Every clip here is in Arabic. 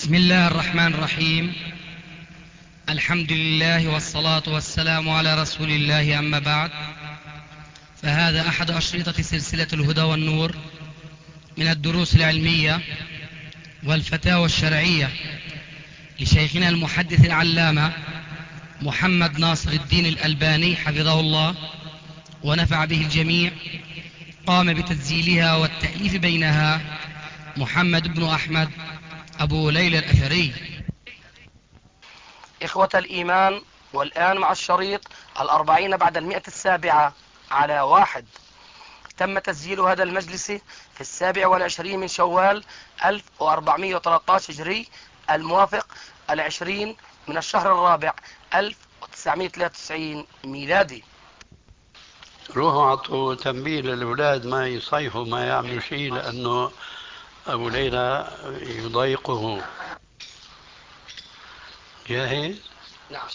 بسم الله الرحمن الرحيم. الحمد لله والصلاة والسلام على رسول الله، أما بعد، فهذا أحد أشرطة سلسلة الهدى والنور من الدروس العلمية والفتاوى الشرعية لشيخنا المحدث العلامة محمد ناصر الدين الألباني حفظه الله ونفع به الجميع. قام بتسجيلها والتأليف بينها محمد بن أحمد أبو ليلى الأثري. إخوة الإيمان، والآن مع الشريط 40 بعد 107 على 1. تم تسجيل هذا المجلس في 27 من شوال 1413 هجري، الموافق 20 من الشهر الرابع 1993 ميلادي. روحوا عطوا تنبيه للأولاد ما يصيحوا ما يعملوا شيء، لأنه أبو ليلى يضايقه. جاهز؟ نعم.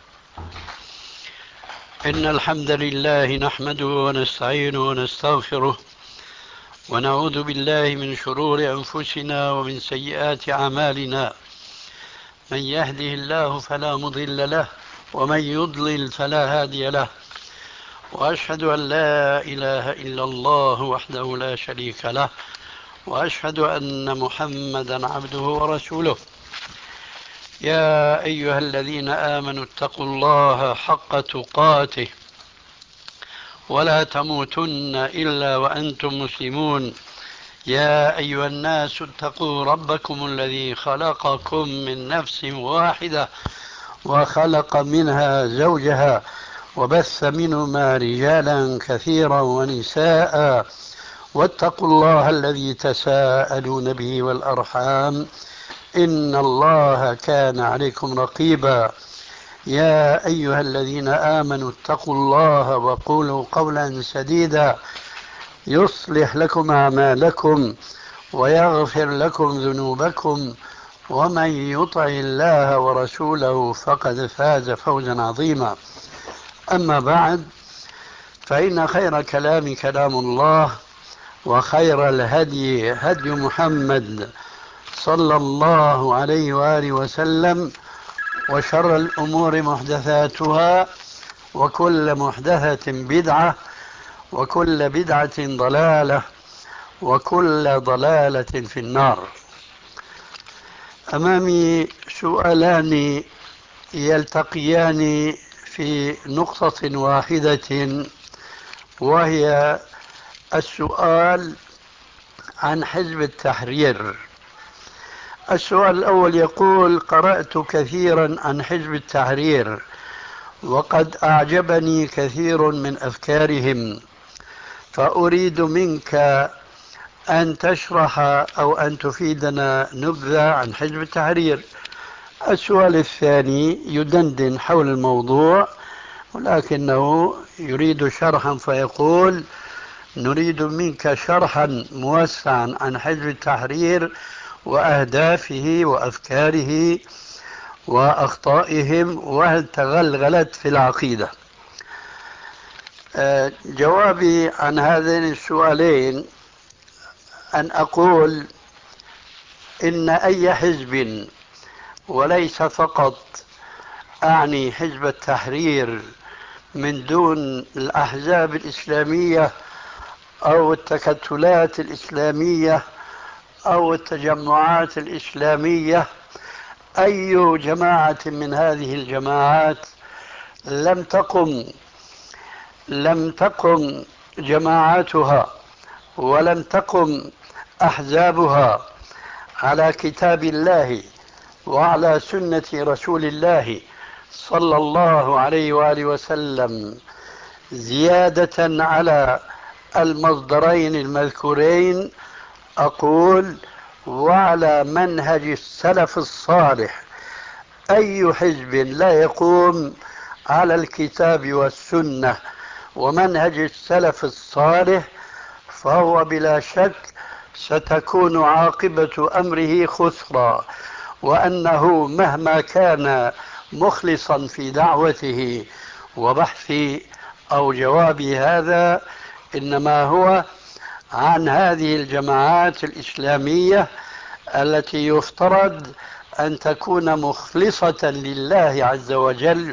إن الحمد لله نحمده ونستعينه ونستغفره ونعوذ بالله من شرور أنفسنا ومن سيئات أعمالنا. من يهده الله فلا مضل له ومن يضلل فلا هادي له، وأشهد أن لا إله إلا الله وحده لا شريك له، وأشهد أن محمدا عبده ورسوله. يا أيها الذين آمنوا اتقوا الله حق تقاته ولا تموتن إلا وأنتم مسلمون. يا أيها الناس اتقوا ربكم الذي خلقكم من نفس واحدة وخلق منها زوجها وبث منهما رجالا كثيرا ونساء، واتقوا الله الذي تساءلون به والأرحام إن الله كان عليكم رقيبا. يا أيها الذين آمنوا اتقوا الله وقولوا قولا سديدا يصلح لكم أعمالكم ويغفر لكم ذنوبكم، ومن يطع الله ورسوله فقد فاز فوزا عظيما. أما بعد، فإن خير كلام كلام الله، وخير الهدي هدي محمد صلى الله عليه وآله وسلم، وشر الأمور محدثاتها، وكل محدثة بدعة، وكل بدعة ضلالة، وكل ضلالة في النار. أمامي سؤالان يلتقيان في نقطة واحدة، وهي السؤال عن حزب التحرير. السؤال الأول يقول: قرأت كثيرا عن حزب التحرير، وقد أعجبني كثير من أفكارهم، فأريد منك أن تشرح أو أن تفيدنا نبذة عن حزب التحرير. السؤال الثاني يدندن حول الموضوع، ولكنه يريد شرحا، فيقول: نريد منك شرحا موسعا عن حزب التحرير وأهدافه وأفكاره وأخطائهم، وهل تغلغلت في العقيدة. جوابي عن هذين السؤالين أن أقول إن أي حزب، وليس فقط أعني حزب التحرير من دون الأحزاب الإسلامية أو التكتلات الإسلامية أو التجمعات الإسلامية، أي جماعة من هذه الجماعات لم تقم جماعاتها ولم تقم أحزابها على كتاب الله وعلى سنة رسول الله صلى الله عليه وآله وسلم، زيادة على المصدرين المذكورين، أقول وعلى منهج السلف الصالح، أي حزب لا يقوم على الكتاب والسنة ومنهج السلف الصالح فهو بلا شك ستكون عاقبة أمره خسرا، وأنه مهما كان مخلصا في دعوته وبحث أو جواب هذا، إنما هو عن هذه الجماعات الإسلامية التي يفترض أن تكون مخلصة لله عز وجل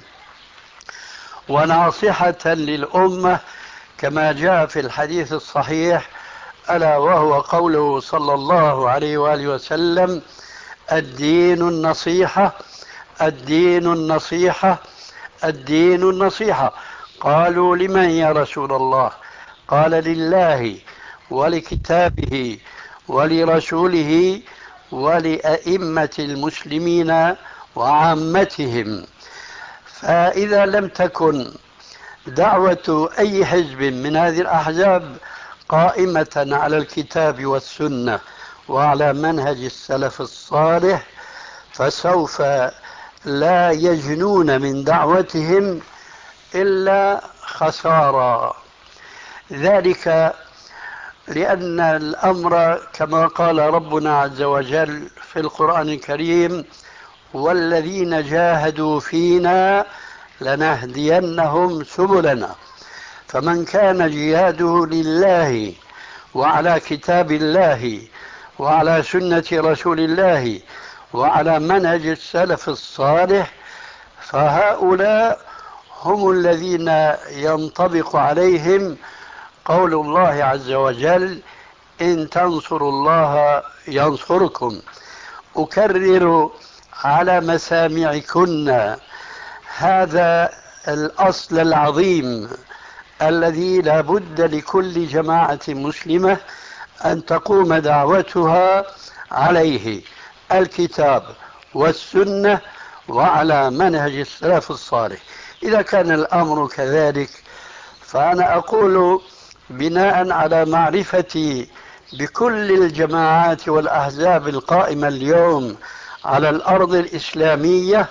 وناصحة للأمة كما جاء في الحديث الصحيح، ألا وهو قوله صلى الله عليه وآله وسلم: الدين النصيحة، الدين النصيحة، الدين النصيحة. قالوا: لمن يا رسول الله؟ قال: لله ولكتابه ولرسوله ولأئمة المسلمين وعامتهم. فإذا لم تكن دعوة أي حزب من هذه الأحزاب قائمة على الكتاب والسنة وعلى منهج السلف الصالح، فسوف لا يجنون من دعوتهم إلا خسارة. ذلك لأن الأمر كما قال ربنا عز وجل في القرآن الكريم: والذين جاهدوا فينا لنهدينهم سبلنا. فمن كان جهاده لله وعلى كتاب الله وعلى سنة رسول الله وعلى منهج السلف الصالح، فهؤلاء هم الذين ينطبق عليهم قول الله عز وجل: إن تنصروا الله ينصركم. أكرر على مسامعكن هذا الأصل العظيم الذي لا بد لكل جماعة مسلمة أن تقوم دعوتها عليه: الكتاب والسنة وعلى منهج السلف الصالح. إذا كان الأمر كذلك، فأنا أقول بناء على معرفتي بكل الجماعات والأحزاب القائمة اليوم على الأرض الإسلامية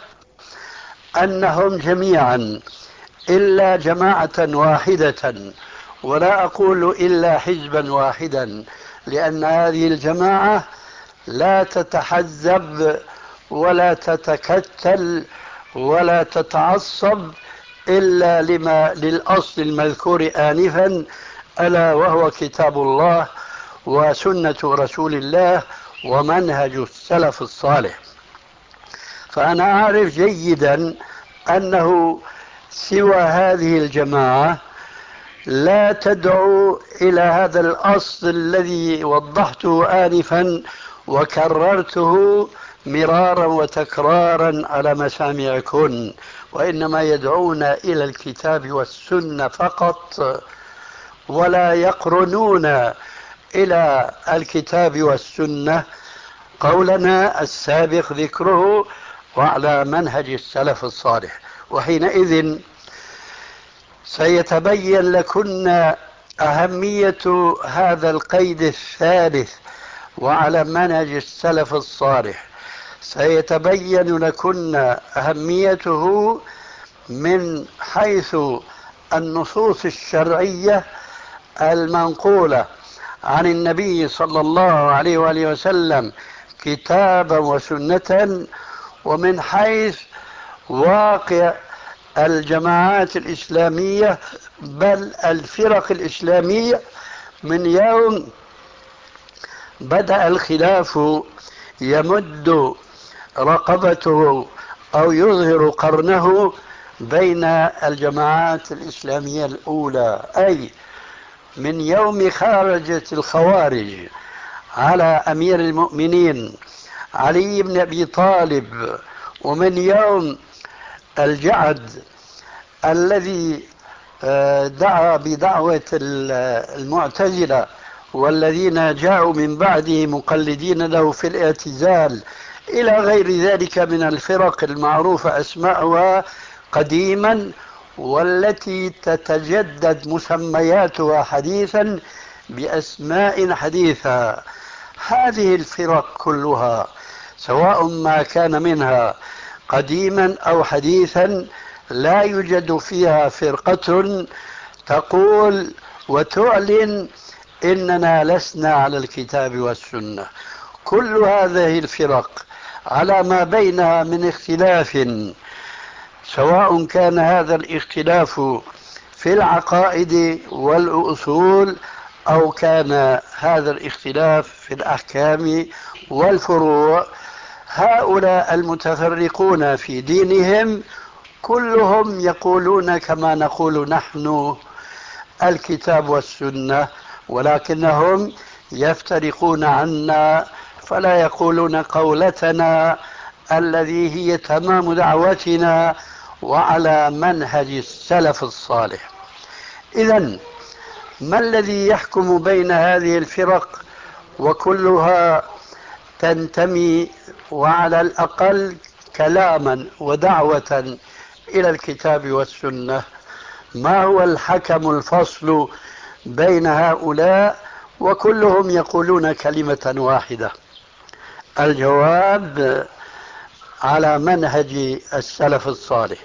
أنهم جميعا إلا جماعة واحدة، ولا أقول إلا حزبا واحدا، لأن هذه الجماعة لا تتحزب ولا تتكتل ولا تتعصب إلا للأصل المذكور آنفا، ألا وهو كتاب الله وسنة رسول الله ومنهج السلف الصالح. فأنا أعرف جيدا أنه سوى هذه الجماعة لا تدعو إلى هذا الأصل الذي وضحته آنفا وكررته مرارا وتكرارا على مسامعكن، وإنما يدعون إلى الكتاب والسنة فقط، ولا يقرنون إلى الكتاب والسنة قولنا السابق ذكره وعلى منهج السلف الصالح. وحينئذ سيتبين لكن أهمية هذا القيد الثالث وعلى منهج السلف الصالح، سيتبين لكن أهميته من حيث النصوص الشرعية المنقولة عن النبي صلى الله عليه وآله وسلم كتابا وسنة، ومن حيث واقع الجماعات الإسلامية بل الفرق الإسلامية من يوم بدأ الخلاف يمد رقبته أو يظهر قرنه بين الجماعات الإسلامية الأولى، أي من يوم خرجت الخوارج على أمير المؤمنين علي بن أبي طالب، ومن يوم الجعد الذي دعا بدعوة المعتزلة والذين جاءوا من بعده مقلدين له في الاعتزال، إلى غير ذلك من الفرق المعروفة أسماءها قديما والتي تتجدد مسمياتها حديثا بأسماء حديثة. هذه الفرق كلها سواء ما كان منها قديما أو حديثا لا يوجد فيها فرقة تقول وتعلن إننا لسنا على الكتاب والسنة. كل هذه الفرق على ما بينها من اختلاف، سواء كان هذا الاختلاف في العقائد والأصول أو كان هذا الاختلاف في الأحكام والفروع، هؤلاء المتفرقون في دينهم كلهم يقولون كما نقول نحن الكتاب والسنة، ولكنهم يفترقون عنا فلا يقولون قولتنا الذي هي تمام دعوتنا وعلى منهج السلف الصالح. إذن ما الذي يحكم بين هذه الفرق وكلها تنتمي وعلى الأقل كلاما ودعوة إلى الكتاب والسنة؟ ما هو الحكم الفصل بين هؤلاء وكلهم يقولون كلمة واحدة؟ الجواب على منهج السلف الصالح.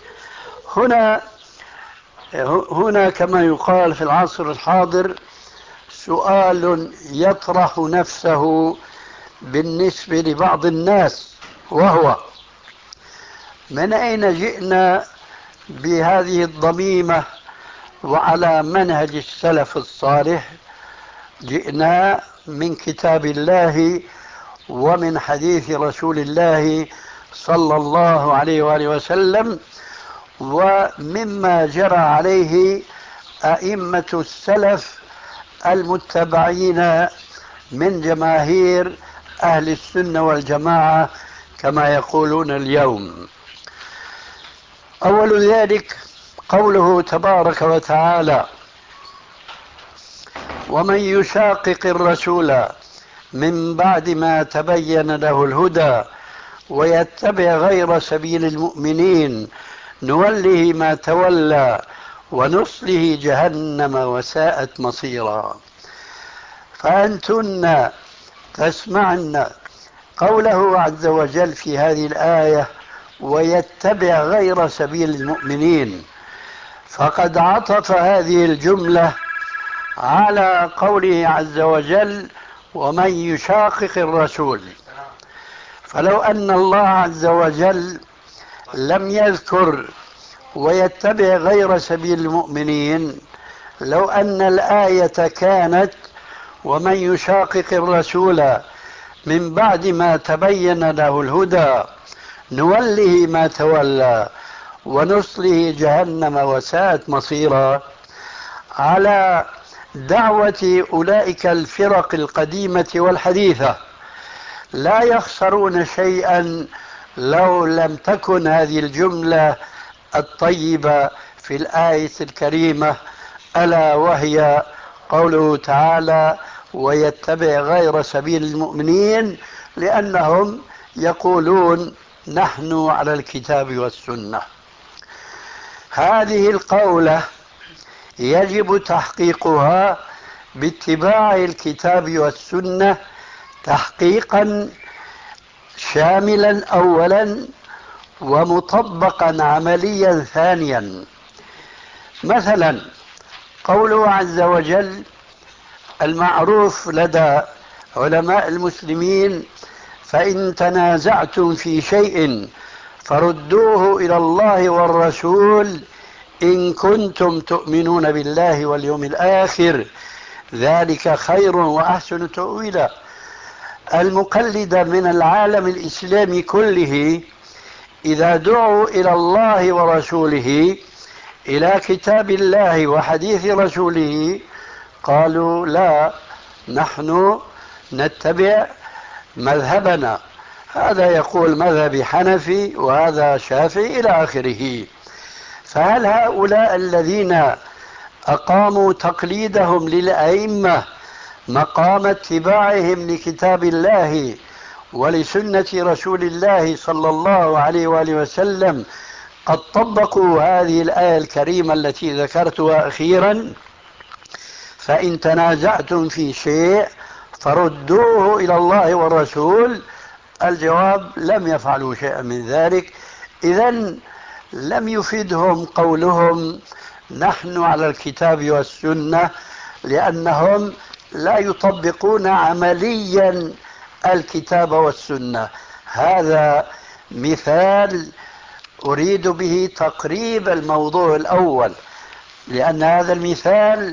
هنا كما يقال في العصر الحاضر سؤال يطرح نفسه بالنسبة لبعض الناس، وهو: من أين جئنا بهذه الضميمة وعلى منهج السلف الصالح؟ جئنا من كتاب الله ومن حديث رسول الله صلى الله عليه وآله وسلم، ومما جرى عليه أئمة السلف المتبعين من جماهير أهل السنة والجماعة كما يقولون اليوم. أول ذلك قوله تبارك وتعالى: ومن يشاقق الرسول من بعد ما تبين له الهدى ويتبع غير سبيل المؤمنين نوله ما تولى ونصله جهنم وساءت مصيرا. فأنتن تسمعن قوله عز وجل في هذه الآية: ويتبع غير سبيل المؤمنين، فقد عطف هذه الجملة على قوله عز وجل: ومن يشاقق الرسول. فلو أن الله عز وجل لم يذكر ويتبع غير سبيل المؤمنين، لو أن الآية كانت: ومن يشاقق الرسول من بعد ما تبين له الهدى نوله ما تولى ونصله جهنم وساءت مصيرا، على دعوة أولئك الفرق القديمة والحديثة لا يخسرون شيئا لو لم تكن هذه الجملة الطيبة في الآية الكريمة، ألا وهي قوله تعالى: ويتبع غير سبيل المؤمنين، لأنهم يقولون نحن على الكتاب والسنة. هذه القولة يجب تحقيقها باتباع الكتاب والسنة تحقيقا شاملا أولا، ومطبقا عمليا ثانيا. مثلا قوله عز وجل المعروف لدى علماء المسلمين: فإن تنازعتم في شيء فردوه إلى الله والرسول إن كنتم تؤمنون بالله واليوم الآخر ذلك خير وأحسن تأويلا. المقلد من العالم الإسلامي كله إذا دعوا إلى الله ورسوله، إلى كتاب الله وحديث رسوله، قالوا: لا، نحن نتبع مذهبنا، هذا يقول مذهب حنفي وهذا شافعي إلى آخره. فهل هؤلاء الذين أقاموا تقليدهم للأئمة مقام اتباعهم لكتاب الله ولسنة رسول الله صلى الله عليه وآله وسلم قد طبقوا هذه الآية الكريمة التي ذكرتها أخيرا: فإن تنازعتم في شيء فردوه إلى الله والرسول؟ الجواب: لم يفعلوا شيئا من ذلك. إذن لم يفيدهم قولهم نحن على الكتاب والسنة، لأنهم لا يطبقون عمليا الكتاب والسنة. هذا مثال أريد به تقريب الموضوع الأول، لأن هذا المثال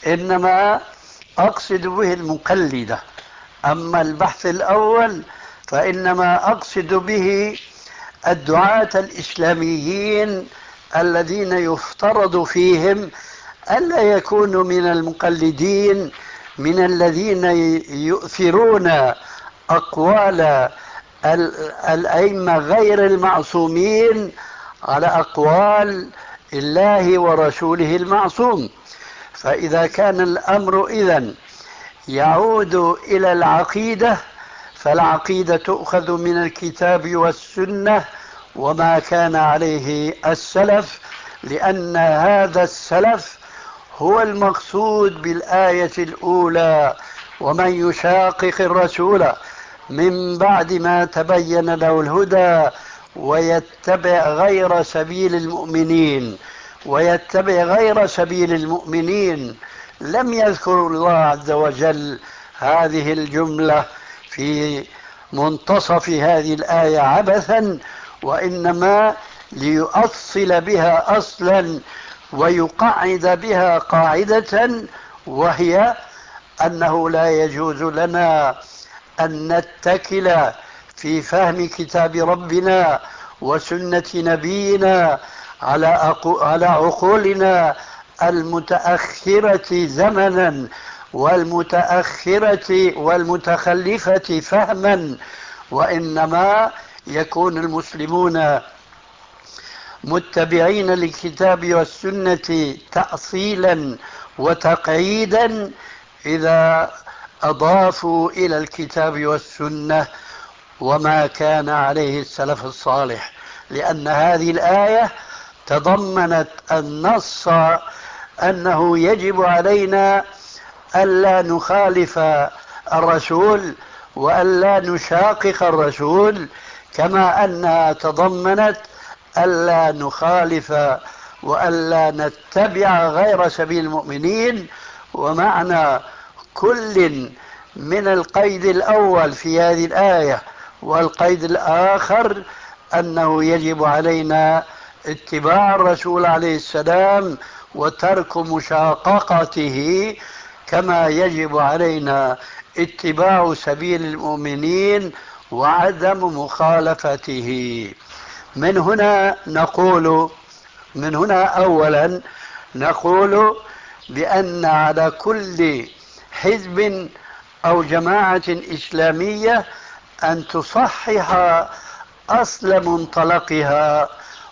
إنما أقصد به المقلدة. أما البحث الأول فإنما أقصد به الدعاة الإسلاميين الذين يفترض فيهم ألا يكونوا من المقلدين، من الذين يؤثرون أقوال الأئمة غير المعصومين على أقوال الله ورسوله المعصوم. فإذا كان الأمر إذن يعود إلى العقيدة، فالعقيدة تؤخذ من الكتاب والسنة وما كان عليه السلف، لأن هذا السلف هو المقصود بالآية الأولى: ومن يشاقق الرسول من بعد ما تبين له الهدى ويتبع غير سبيل المؤمنين. ويتبع غير سبيل المؤمنين، لم يذكر الله عز وجل هذه الجملة في منتصف هذه الآية عبثا، وإنما ليؤصل بها أصلا ويقعد بها قاعدة، وهي أنه لا يجوز لنا أن نتكل في فهم كتاب ربنا وسنة نبينا على عقولنا المتأخرة زمنا والمتأخرة والمتخلفة فهما، وإنما يكون المسلمون متبعين للكتاب والسنة تأصيلا وتقعيدا إذا أضافوا إلى الكتاب والسنة وما كان عليه السلف الصالح، لأن هذه الآية تضمنت النص أنه يجب علينا ألا نخالف الرسول وألا نشاقق الرسول، كما أنها تضمنت ألا نخالف وألا نتبع غير سبيل المؤمنين. ومعنى كل من القيد الأول في هذه الآية والقيد الآخر أنه يجب علينا اتباع الرسول عليه السلام وترك مشاققته، كما يجب علينا اتباع سبيل المؤمنين وعدم مخالفته. من هنا أولا نقول بأن على كل حزب أو جماعة إسلامية أن تصحح أصل منطلقها،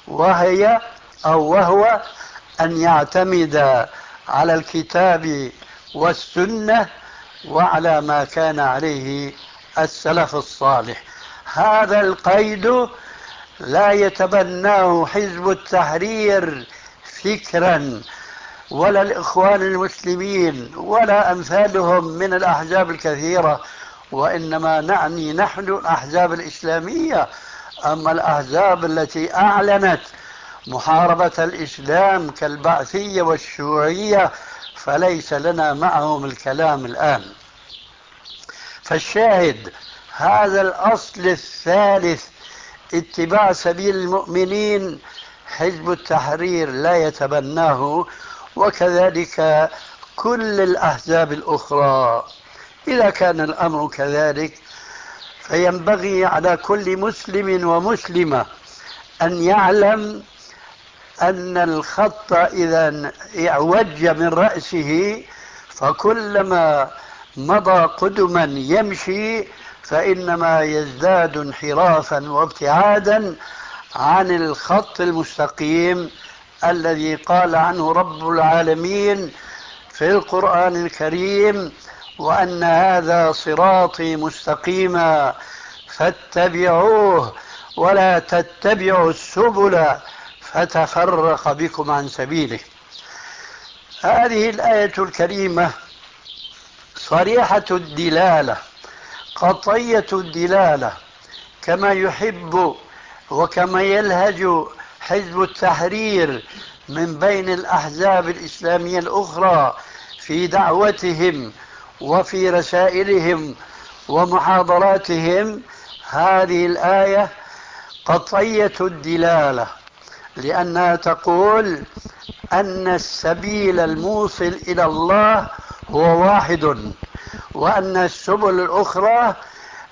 وهو أن يعتمد على الكتاب والسنة وعلى ما كان عليه السلف الصالح. هذا القيد لا يتبناه حزب التحرير فكرا، ولا الإخوان المسلمين ولا أمثالهم من الأحزاب الكثيرة، وإنما نعني نحن الأحزاب الإسلامية. أما الأحزاب التي أعلنت محاربة الإسلام كالبعثية والشيوعية فليس لنا معهم الكلام الآن. فالشاهد هذا الأصل الثالث اتباع سبيل المؤمنين حزب التحرير لا يتبناه، وكذلك كل الأحزاب الأخرى. إذا كان الأمر كذلك فينبغي على كل مسلم ومسلمة أن يعلم أن الخط إذا اعوج من رأسه فكلما مضى قدما يمشي فإنما يزداد انحرافا وابتعادا عن الخط المستقيم الذي قال عنه رب العالمين في القرآن الكريم: وأن هذا صراطي مستقيما فاتبعوه ولا تتبعوا السبل فتفرق بكم عن سبيله. هذه الآية الكريمة صريحة الدلالة، قطعية الدلالة، كما يحب وكما يلهج حزب التحرير من بين الأحزاب الإسلامية الأخرى في دعوتهم وفي رسائلهم ومحاضراتهم. هذه الآية قطعية الدلالة، لأنها تقول أن السبيل الموصل إلى الله هو واحد، وأن السبل الأخرى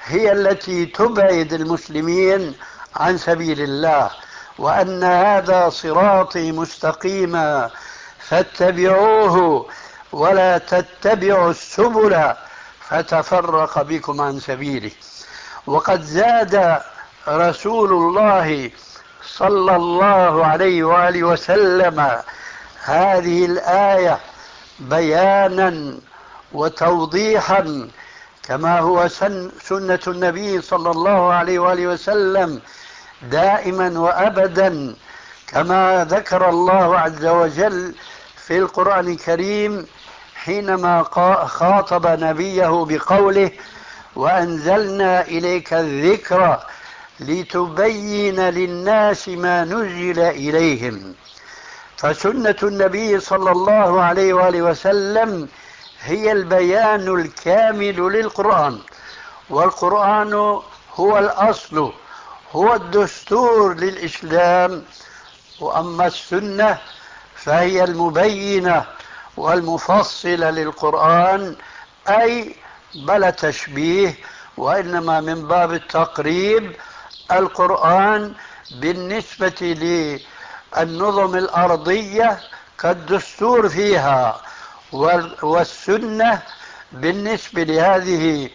هي التي تبعد المسلمين عن سبيل الله، وأن هذا صراطي مستقيما فاتبعوه ولا تتبعوا السبل فتفرق بكم عن سبيله. وقد زاد رسول الله صلى الله عليه وآله وسلم هذه الآية بيانا وتوضيحا، كما هو سنة النبي صلى الله عليه وآله وسلم دائما وأبدا، كما ذكر الله عز وجل في القرآن الكريم حينما خاطب نبيه بقوله: وأنزلنا إليك الذكر لتبين للناس ما نزل إليهم. فسنة النبي صلى الله عليه وآله وسلم هي البيان الكامل للقرآن، والقرآن هو الأصل، هو الدستور للإسلام. وأما السنة فهي المبينة والمفصلة للقرآن، أي بلا تشبيه، وإنما من باب التقريب. القرآن بالنسبة للنظم الأرضية كالدستور فيها، والسنة بالنسبة لهذه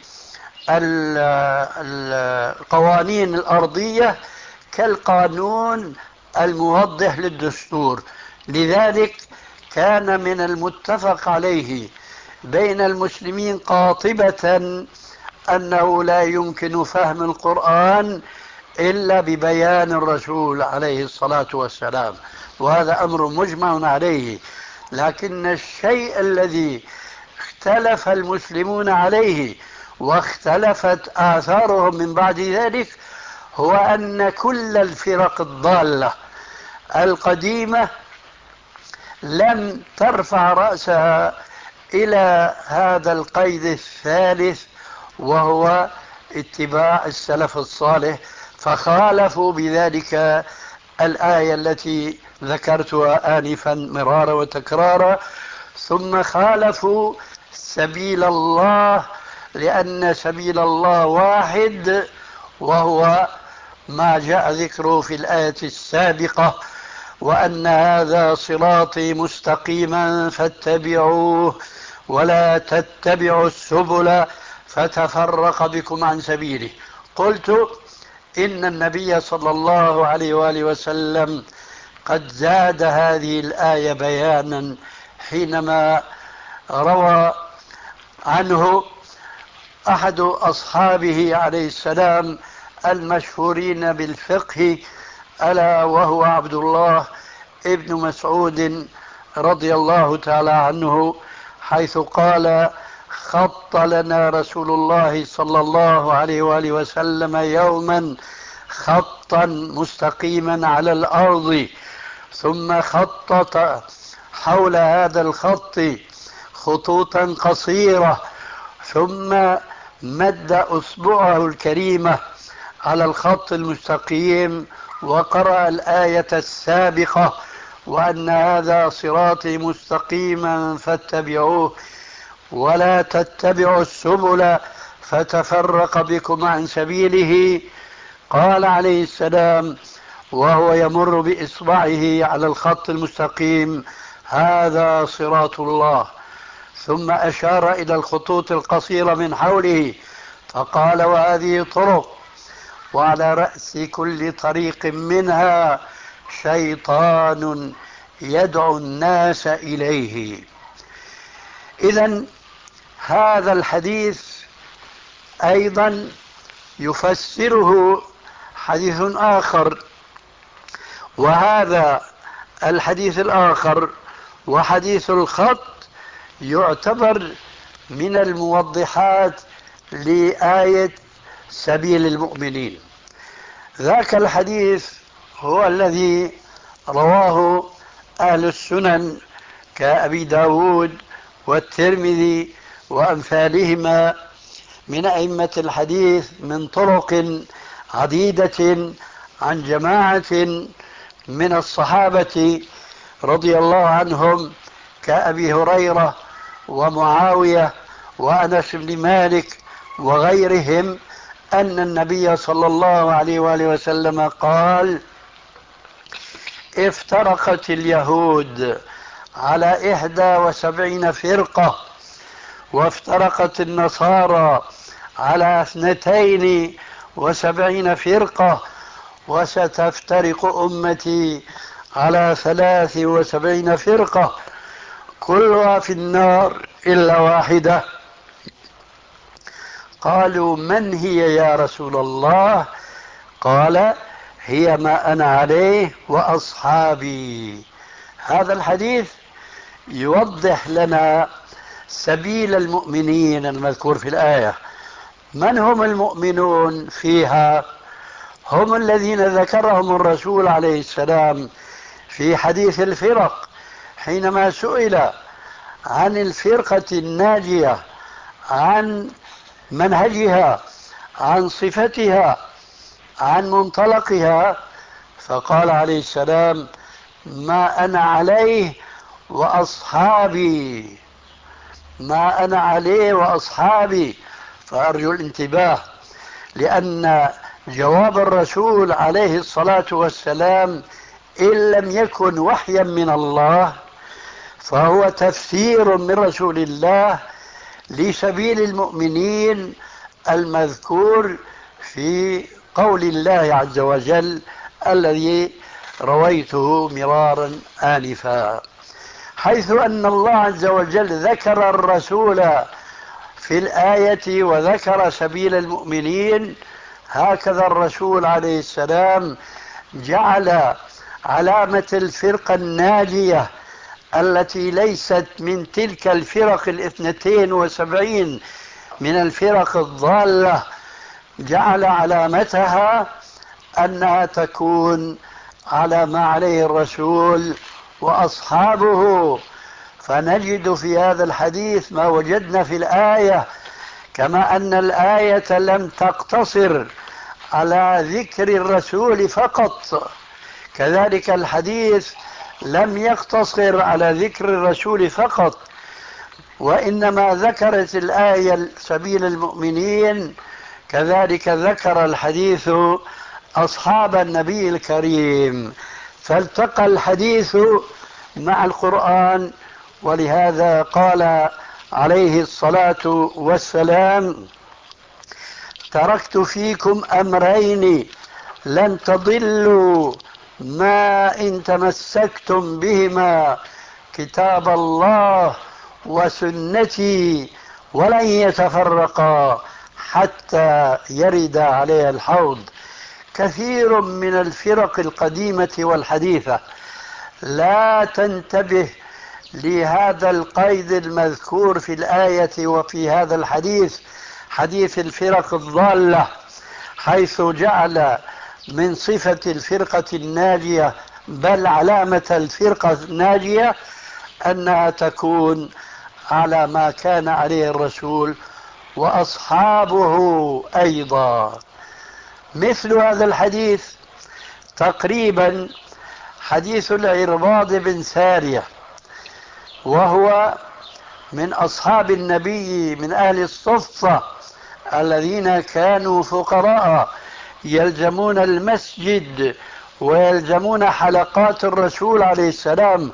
القوانين الأرضية كالقانون الموضح للدستور. لذلك كان من المتفق عليه بين المسلمين قاطبة أنه لا يمكن فهم القرآن إلا ببيان الرسول عليه الصلاة والسلام، وهذا أمر مجمع عليه. لكن الشيء الذي اختلف المسلمون عليه واختلفت آثارهم من بعد ذلك هو أن كل الفرق الضالة القديمة لم ترفع رأسها إلى هذا القيد الثالث، وهو اتباع السلف الصالح، فخالفوا بذلك الآية التي ذكرتها آنفا مرارا وتكرارا. ثم خالفوا سبيل الله، لأن سبيل الله واحد، وهو ما جاء ذكره في الآية السابقة: وأن هذا صراطي مستقيما فاتبعوه ولا تتبعوا السبل فتفرق بكم عن سبيله. قلت إن النبي صلى الله عليه وآله وسلم قد زاد هذه الآية بيانا حينما روى عنه أحد أصحابه عليه السلام المشهورين بالفقه، ألا وهو عبد الله ابن مسعود رضي الله تعالى عنه، حيث قال: خط لنا رسول الله صلى الله عليه وآله وسلم يوما خطا مستقيما على الأرض، ثم خطط حول هذا الخط خطوطا قصيرة، ثم مد أصبعه الكريمة على الخط المستقيم وقرأ الآية السابقة: وأن هذا صراطي مستقيما فاتبعوه ولا تتبعوا السبل فتفرق بكم عن سبيله. قال عليه السلام وهو يمر بإصبعه على الخط المستقيم: هذا صراط الله. ثم أشار إلى الخطوط القصيرة من حوله فقال: وهذه طرق، وعلى رأس كل طريق منها شيطان يدعو الناس إليه. إذن هذا الحديث أيضا يفسره حديث آخر، وهذا الحديث الآخر وحديث الخط يعتبر من الموضحات لآية سبيل المؤمنين. ذاك الحديث هو الذي رواه أهل السنن كأبي داود والترمذي وأمثالهما من أئمة الحديث من طرق عديدة عن جماعة من الصحابة رضي الله عنهم كأبي هريرة ومعاوية وأنس بن مالك وغيرهم، أن النبي صلى الله عليه وآله وسلم قال: افترقت اليهود على 71 فرقة، وافترقت النصارى على 72 فرقة، وستفترق أمتي على 73 فرقة، كلها في النار إلا واحدة. قالوا: من هي يا رسول الله؟ قال: هي ما أنا عليه وأصحابي. هذا الحديث يوضح لنا سبيل المؤمنين المذكور في الآية. من هم المؤمنون فيها؟ هم الذين ذكرهم الرسول عليه السلام في حديث الفرق، حينما سئل عن الفرقة الناجية، عن منهجها، عن صفتها، عن منطلقها، فقال عليه السلام: ما أنا عليه وأصحابي. ما أنا عليه وأصحابي. فأرجو الانتباه، لأن جواب الرسول عليه الصلاة والسلام إن لم يكن وحيا من الله فهو تفسير من رسول الله لسبيل المؤمنين المذكور في قول الله عز وجل الذي رويته مرارا آنفا، حيث أن الله عز وجل ذكر الرسول في الآية وذكر سبيل المؤمنين. هكذا الرسول عليه السلام جعل علامة الفرقة الناجية التي ليست من تلك الفرق 72 من الفرق الضالة، جعل علامتها أنها تكون على ما عليه الرسول وأصحابه. فنجد في هذا الحديث ما وجدنا في الآية، كما أن الآية لم تقتصر على ذكر الرسول فقط، كذلك الحديث لم يقتصر على ذكر الرسول فقط، وإنما ذكرت الآية سبيل المؤمنين، كذلك ذكر الحديث أصحاب النبي الكريم، فالتقى الحديث مع القرآن. ولهذا قال عليه الصلاة والسلام: تركت فيكم أمرين لن تضلوا ما إن تمسكتم بهما، كتاب الله وسنتي، ولن يتفرقا حتى يرد عليها الحوض. كثير من الفرق القديمة والحديثة لا تنتبه لهذا القيد المذكور في الآية وفي هذا الحديث، حديث الفرق الضالة، حيث جعل من صفة الفرقة الناجية، بل علامة الفرقة الناجية، أنها تكون على ما كان عليه الرسول وأصحابه أيضا. مثل هذا الحديث تقريبا حديث العرباض بن سارية، وهو من أصحاب النبي من أهل الصفة الذين كانوا فقراء يلزمون المسجد ويلزمون حلقات الرسول عليه السلام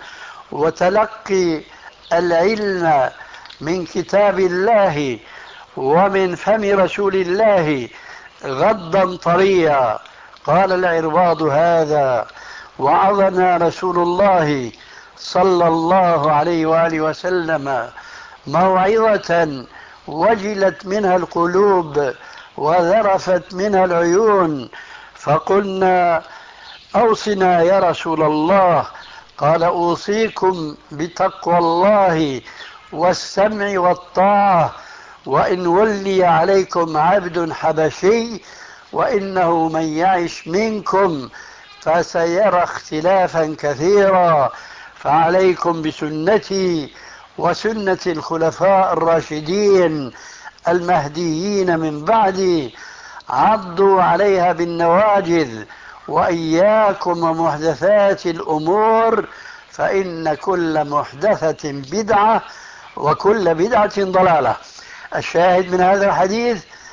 وتلقي العلم من كتاب الله ومن فم رسول الله غضا طريا. قال العرباض: هذا وعظنا رسول الله صلى الله عليه وآله وسلم موعظة وجلت منها القلوب وذرفت منها العيون، فقلنا: أوصنا يا رسول الله. قال: أوصيكم بتقوى الله والسمع والطاعة، وإن ولي عليكم عبد حبشي، وإنه من يعش منكم فسيرى اختلافا كثيرا، فعليكم بسنتي وسنة الخلفاء الراشدين المهديين من بعدي، عضوا عليها بالنواجذ، وإياكم ومحدثات الأمور، فإن كل محدثة بدعة وكل بدعة ضلالة. الشاهد من هذا الحديث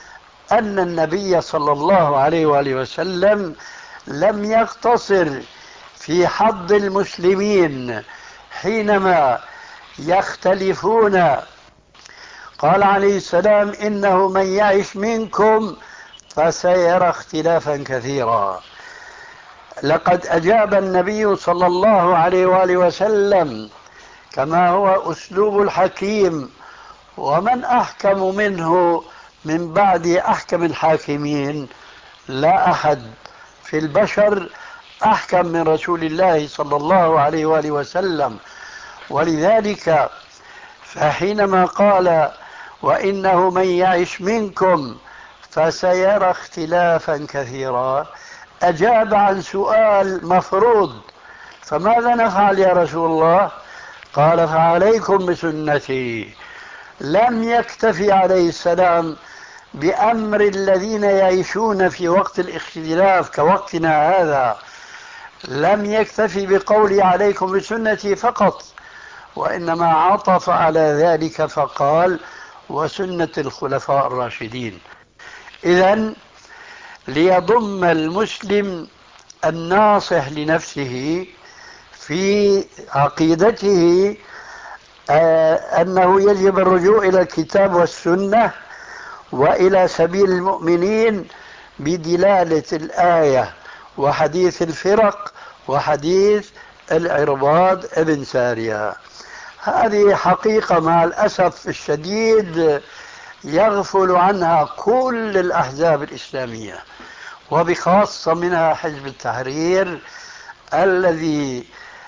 أن النبي صلى الله عليه وآله وسلم لم يقتصر في حظ المسلمين حينما يختلفون. قال عليه السلام: إنه من يعش منكم فسيرى اختلافا كثيرا. لقد أجاب النبي صلى الله عليه وآله وسلم كما هو أسلوب الحكيم، ومن أحكم منه من بعد أحكم الحاكمين؟ لا أحد في البشر أحكم من رسول الله صلى الله عليه وآله وسلم. ولذلك فحينما قال: وإنه من يعش منكم فسيرى اختلافا كثيرا، أجاب عن سؤال مفروض: فماذا نفعل يا رسول الله؟ قال: فعليكم بسنتي. لم يكتفي عليه السلام بأمر الذين يعيشون في وقت الاختلاف كوقتنا هذا، لم يكتفي بقول عليكم بسنتي فقط، وإنما عطف على ذلك فقال: وسنة الخلفاء الراشدين. إذن ليضم المسلم الناصح لنفسه في عقيدته أنه يجب الرجوع إلى الكتاب والسنة وإلى سبيل المؤمنين بدلالة الآية وحديث الفرق وحديث العرباض ابن سارية. هذه حقيقة مع الأسف الشديد يغفل عنها كل الأحزاب الإسلامية، وبخاصة منها حزب التحرير الذي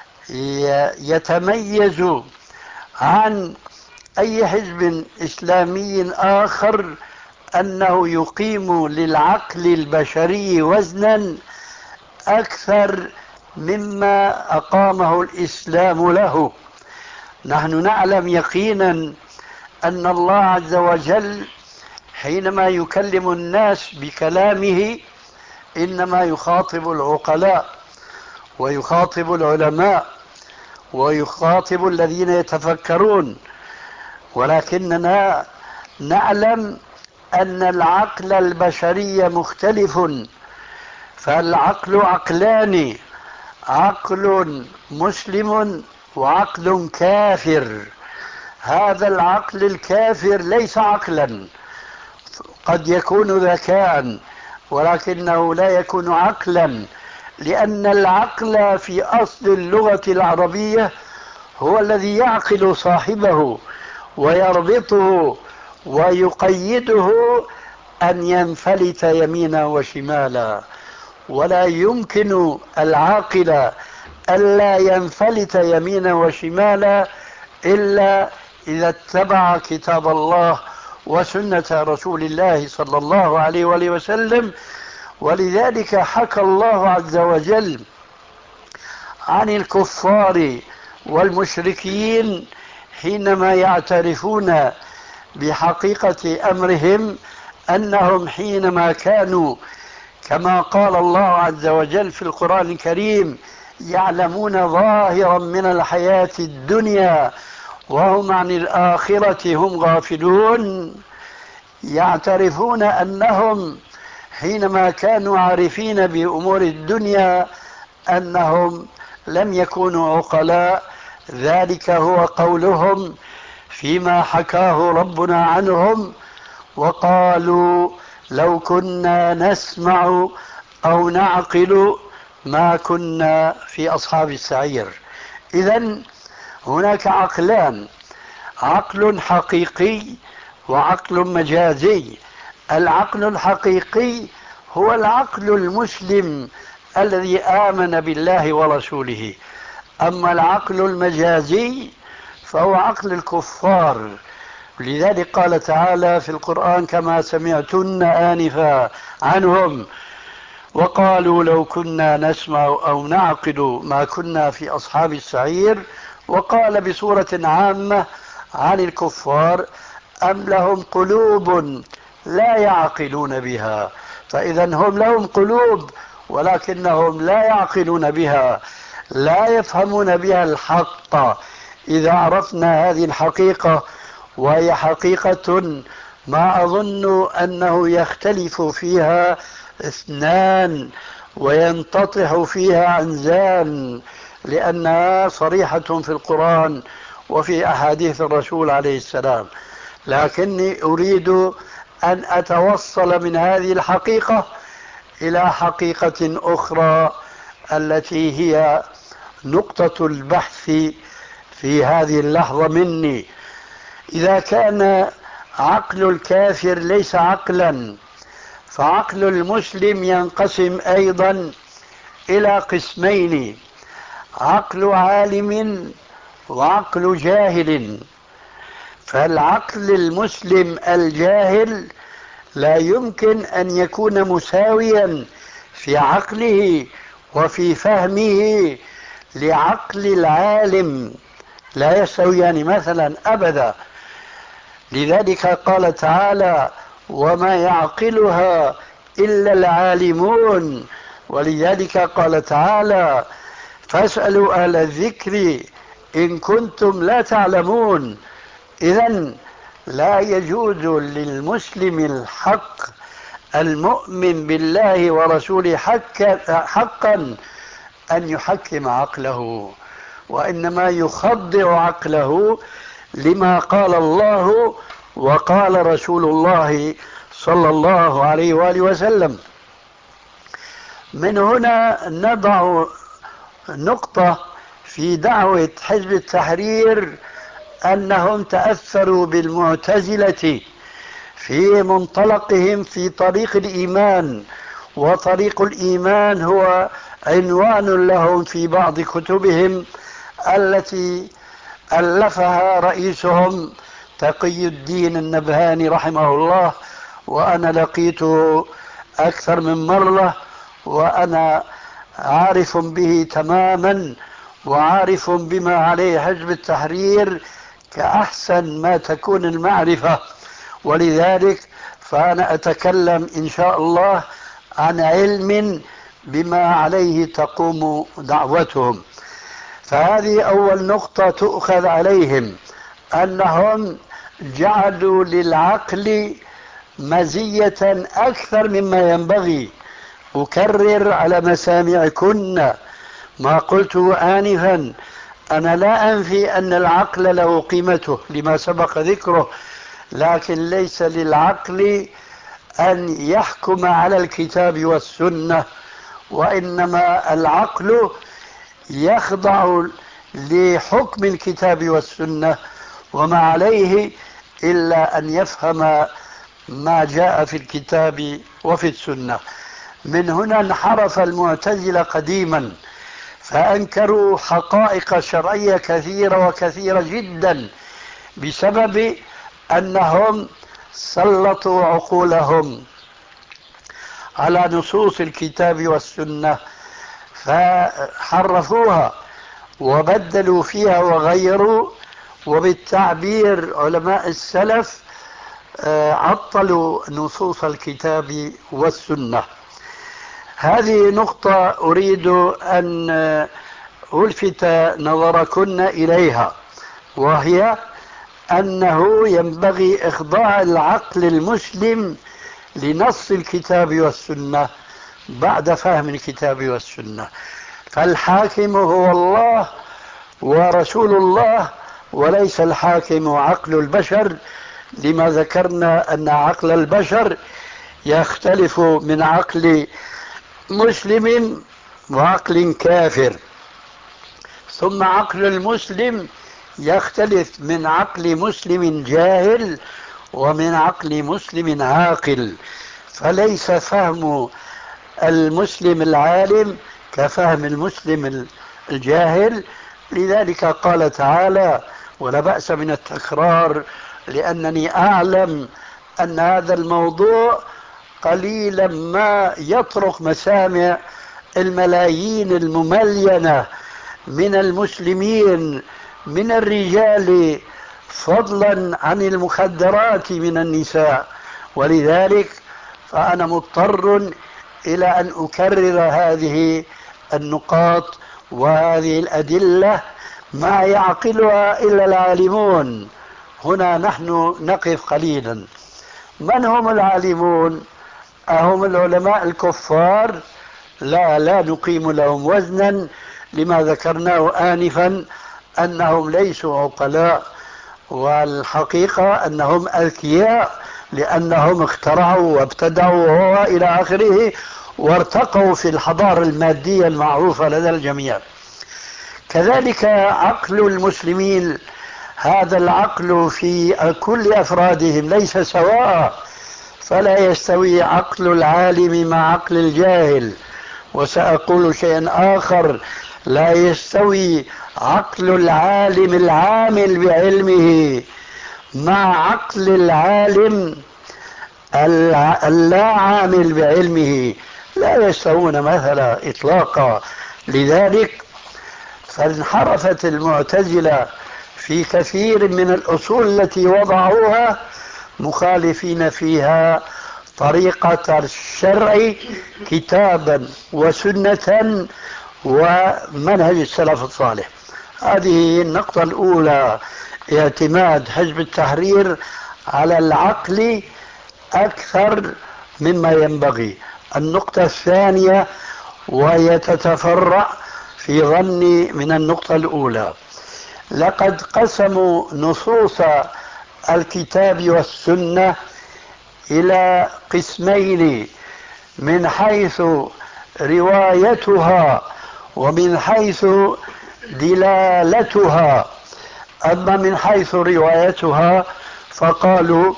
يتميز عن أي حزب إسلامي آخر أنه يقيم للعقل البشري وزنا أكثر مما أقامه الإسلام له. نحن نعلم يقينا أن الله عز وجل حينما يكلم الناس بكلامه إنما يخاطب العقلاء ويخاطب العلماء ويخاطب الذين يتفكرون، ولكننا نعلم أن العقل البشري مختلف، فالعقل عقلان: عقل مسلم وعقل كافر. هذا العقل الكافر ليس عقلا، قد يكون ذكاء ولكنه لا يكون عقلا، لأن العقل في أصل اللغة العربية هو الذي يعقل صاحبه ويربطه ويقيده أن ينفلت يمينا وشمالا، ولا يمكن العاقل ألا ينفلت يمينا وشمالا إلا إذا اتبع كتاب الله وسنة رسول الله صلى الله عليه وآله وسلم. ولذلك حكى الله عز وجل عن الكفار والمشركين حينما يعترفون بحقيقة أمرهم أنهم حينما كانوا كما قال الله عز وجل في القرآن الكريم يعلمون ظاهرا من الحياة الدنيا وهم عن الآخرة هم غافلون، يعترفون أنهم حينما كانوا عارفين بأمور الدنيا أنهم لم يكونوا عقلاء. ذلك هو قولهم فيما حكاه ربنا عنهم: وقالوا لو كنا نسمع أو نعقل ما كنا في أصحاب السعير. إذن هناك عقلان: عقل حقيقي وعقل مجازي. العقل الحقيقي هو العقل المسلم الذي آمن بالله ورسوله، أما العقل المجازي فهو عقل الكفار. لذلك قال تعالى في القرآن كما سمعتن آنفا عنهم: وقالوا لو كنا نسمع أو نعقل ما كنا في أصحاب السعير. وقال بصورة عامة عن الكفار: أم لهم قلوب لا يعقلون بها. فإذا هم لهم قلوب ولكنهم لا يعقلون بها، لا يفهمون بها الحق. إذا عرفنا هذه الحقيقة، وهي حقيقة ما أظن أنه يختلف فيها اثنان وينتطح فيها عنزان، لأنها صريحة في القرآن وفي أحاديث الرسول عليه السلام. لكني أريد أن أتوصل من هذه الحقيقة إلى حقيقة أخرى التي هي نقطة البحث في هذه اللحظة مني. إذا كان عقل الكافر ليس عقلا، فعقل المسلم ينقسم أيضا إلى قسمين: عقل عالم وعقل جاهل. فالعقل المسلم الجاهل لا يمكن أن يكون مساويا في عقله وفي فهمه لعقل العالم، لا يستويان مثلا أبدا. لذلك قال تعالى: وما يعقلها إلا العالمون. ولذلك قال تعالى: فاسألوا أهل الذكر إن كنتم لا تعلمون. إذن لا يجوز للمسلم الحق المؤمن بالله ورسوله حقا أن يحكم عقله، وإنما يخضع عقله لما قال الله وقال رسول الله صلى الله عليه وآله وسلم. من هنا نضع نقطة في دعوة حزب التحرير أنهم تأثروا بالمعتزلة في منطلقهم في طريق الإيمان، وطريق الإيمان هو عنوان لهم في بعض كتبهم التي ألفها رئيسهم تقي الدين النبهاني رحمه الله، وأنا لقيته أكثر من مرة، وأنا عارف به تماما وعارف بما عليه حزب التحرير كأحسن ما تكون المعرفة. ولذلك فأنا أتكلم إن شاء الله عن علم بما عليه تقوم دعوتهم. فهذه أول نقطة تؤخذ عليهم، أنهم جعلوا للعقل مزية أكثر مما ينبغي. أكرر على مسامعكن ما قلته آنفا: أنا لا أنفي أن العقل له قيمته لما سبق ذكره، لكن ليس للعقل أن يحكم على الكتاب والسنة، وإنما العقل يخضع لحكم الكتاب والسنة وما عليه، إلا أن يفهم ما جاء في الكتاب وفي السنة. من هنا انحرف المعتزلة قديما، فأنكروا حقائق شرعية كثيرة وكثيرة جدا بسبب أنهم سلطوا عقولهم على نصوص الكتاب والسنة، فحرفوها وبدلوا فيها وغيروا. وبالتعبير علماء السلف عطلوا نصوص الكتاب والسنة. هذه نقطة أريد أن ألفت نظركن إليها، وهي أنه ينبغي إخضاع العقل المسلم لنص الكتاب والسنة بعد فهم الكتاب والسنة. فالحاكم هو الله ورسول الله، وليس الحاكم عقل البشر، لما ذكرنا أن عقل البشر يختلف من عقل مسلم وعقل كافر. ثم عقل المسلم يختلف من عقل مسلم جاهل ومن عقل مسلم عاقل، فليس فهم المسلم العالم كفهم المسلم الجاهل. لذلك قال تعالى، ولا بأس من التكرار لأنني أعلم أن هذا الموضوع قليلا ما يطرق مسامع الملايين المملينة من المسلمين من الرجال، فضلا عن المخدرات من النساء. ولذلك فأنا مضطر إلى أن أكرر هذه النقاط وهذه الأدلة ما يعقلها إلا العالمون. هنا نحن نقف قليلا. من هم العالمون؟ أهم العلماء الكفار؟ لا نقيم لهم وزنا، لما ذكرناه آنفا أنهم ليسوا عقلاء، والحقيقة أنهم أذكياء، لأنهم اخترعوا وابتدعوا وإلى آخره، وارتقوا في الحضارة المادية المعروفة لدى الجميع. كذلك عقل المسلمين، هذا العقل في كل أفرادهم ليس سواء، فلا يستوي عقل العالم مع عقل الجاهل. وسأقول شيئا آخر: لا يستوي عقل العالم العامل بعلمه مع عقل العالم اللا عامل بعلمه، لا يستوون مثلا إطلاقا. لذلك فانحرفت المعتزلة في كثير من الأصول التي وضعوها، مخالفين فيها طريقة الشرع كتابا وسنة ومنهج السلف الصالح. هذه النقطة الأولى، اعتماد حزب التحرير على العقل أكثر مما ينبغي. النقطة الثانية، وهي تتفرع في ظني من النقطة الأولى، لقد قسموا نصوص الكتاب والسنة إلى قسمين، من حيث روايتها ومن حيث دلالتها. أما من حيث روايتها فقالوا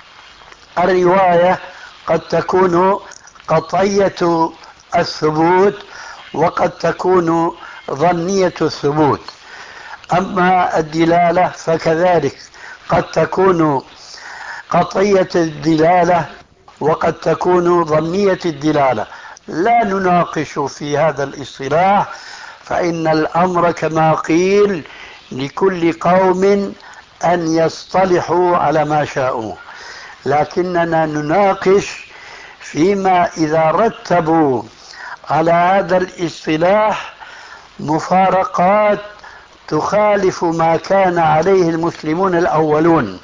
الرواية قد تكون قطعية الثبوت وقد تكون ظنية الثبوت. أما الدلالة فكذلك قد تكون قطعية الدلالة وقد تكون ظنية الدلالة. لا نناقش في هذا الاصطلاح، فإن الأمر كما قيل لكل قوم أن يصطلحوا على ما شاءوا، لكننا نناقش فيما إذا رتبوا على هذا الاصطلاح مفارقات تخالف ما كان عليه المسلمون الأولون.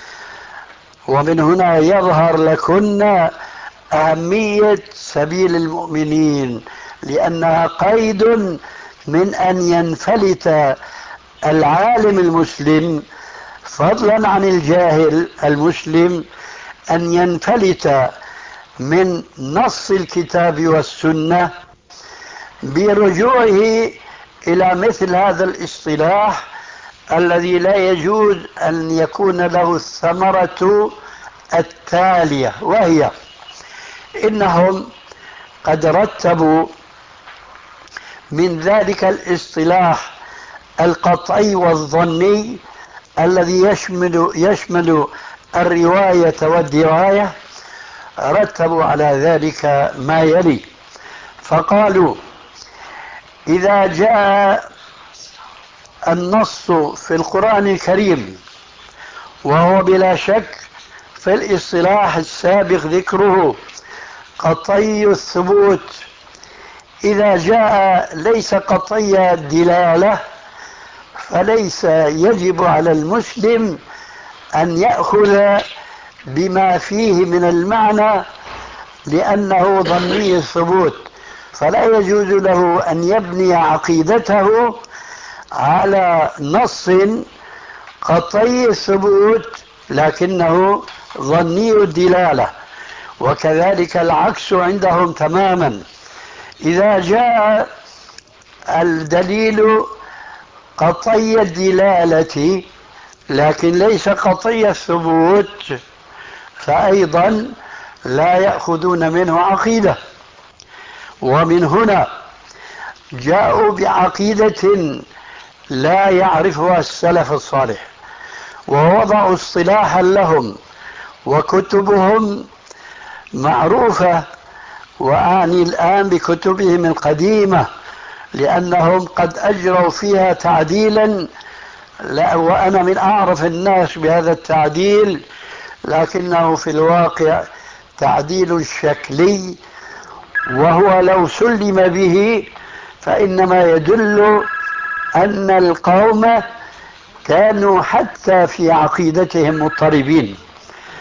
ومن هنا يظهر لكن أهمية سبيل المؤمنين، لأنها قيد من أن ينفلت العالم المسلم فضلا عن الجاهل المسلم، أن ينفلت من نص الكتاب والسنة برجوعه إلى مثل هذا الاصطلاح الذي لا يجوز أن يكون له الثمرة التالية، وهي إنهم قد رتبوا من ذلك الاصطلاح القطعي والظني الذي يشمل الرواية والدراية، رتبوا على ذلك ما يلي. فقالوا إذا جاء النص في القرآن الكريم، وهو بلا شك في الاصطلاح السابق ذكره قطعي الثبوت، إذا جاء ليس قطعي الدلالة فليس يجب على المسلم أن يأخذ بما فيه من المعنى لأنه ظني الثبوت، فلا يجوز له أن يبني عقيدته على نص قطعي الثبوت لكنه ظني الدلالة. وكذلك العكس عندهم تماما، إذا جاء الدليل قطعي الدلالة لكن ليس قطعي الثبوت فأيضا لا يأخذون منه عقيدة. ومن هنا جاءوا بعقيدة لا يعرفها السلف الصالح، ووضعوا اصطلاحا لهم، وكتبهم معروفة، وأعني الآن بكتبهم القديمة لأنهم قد أجروا فيها تعديلا، وأنا من أعرف الناس بهذا التعديل، لكنه في الواقع تعديل شكلي، وهو لو سلم به فإنما يدل أن القوم كانوا حتى في عقيدتهم مضطربين.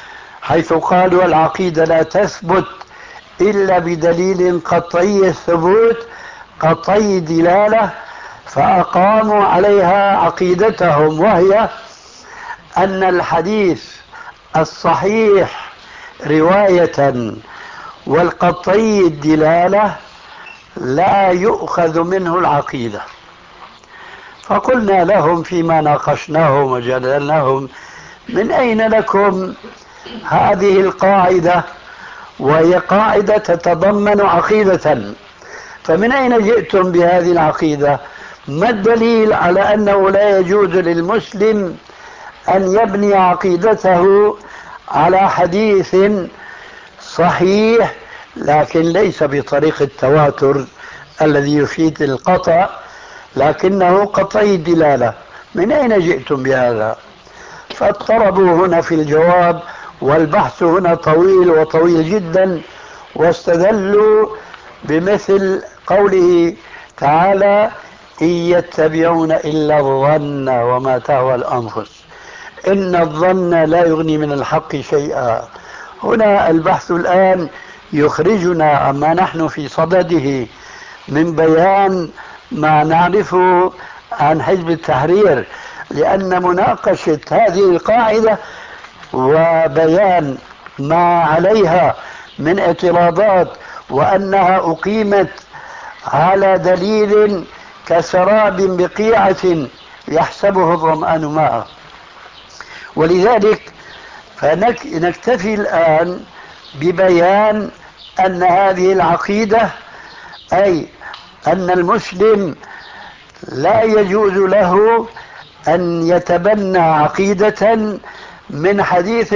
حيث قالوا العقيدة لا تثبت إلا بدليل قطعي الثبوت قطعي دلالة، فأقاموا عليها عقيدتهم، وهي أن الحديث الصحيح رواية والقطعي الدلالة لا يؤخذ منه العقيدة. فقلنا لهم فيما ناقشناهم وجدلناهم: من أين لكم هذه القاعدة؟ وهي قاعدة تتضمن عقيدة، فمن أين جئتم بهذه العقيدة؟ ما الدليل على أنه لا يجوز للمسلم أن يبني عقيدته على حديث صحيح لكن ليس بطريق التواتر الذي يفيد القطع، لكنه قطعي الدلالة؟ من أين جئتم بهذا؟ فاضطربوا هنا في الجواب، والبحث هنا طويل وطويل جدا، واستدلوا بمثل قوله تعالى: إن يتبعون إلا الظن وما تهوى الأنفس إن الظن لا يغني من الحق شيئا. هنا البحث الآن يخرجنا عما نحن في صدده من بيان ما نعرفه عن حزب التحرير، لأن مناقشة هذه القاعدة وبيان ما عليها من اعتراضات وأنها أقيمت على دليل كسراب بقيعة يحسبه الظمآن ماء. ولذلك فنكتفي الآن ببيان أن هذه العقيدة، أي أن المسلم لا يجوز له أن يتبنى عقيدة من حديث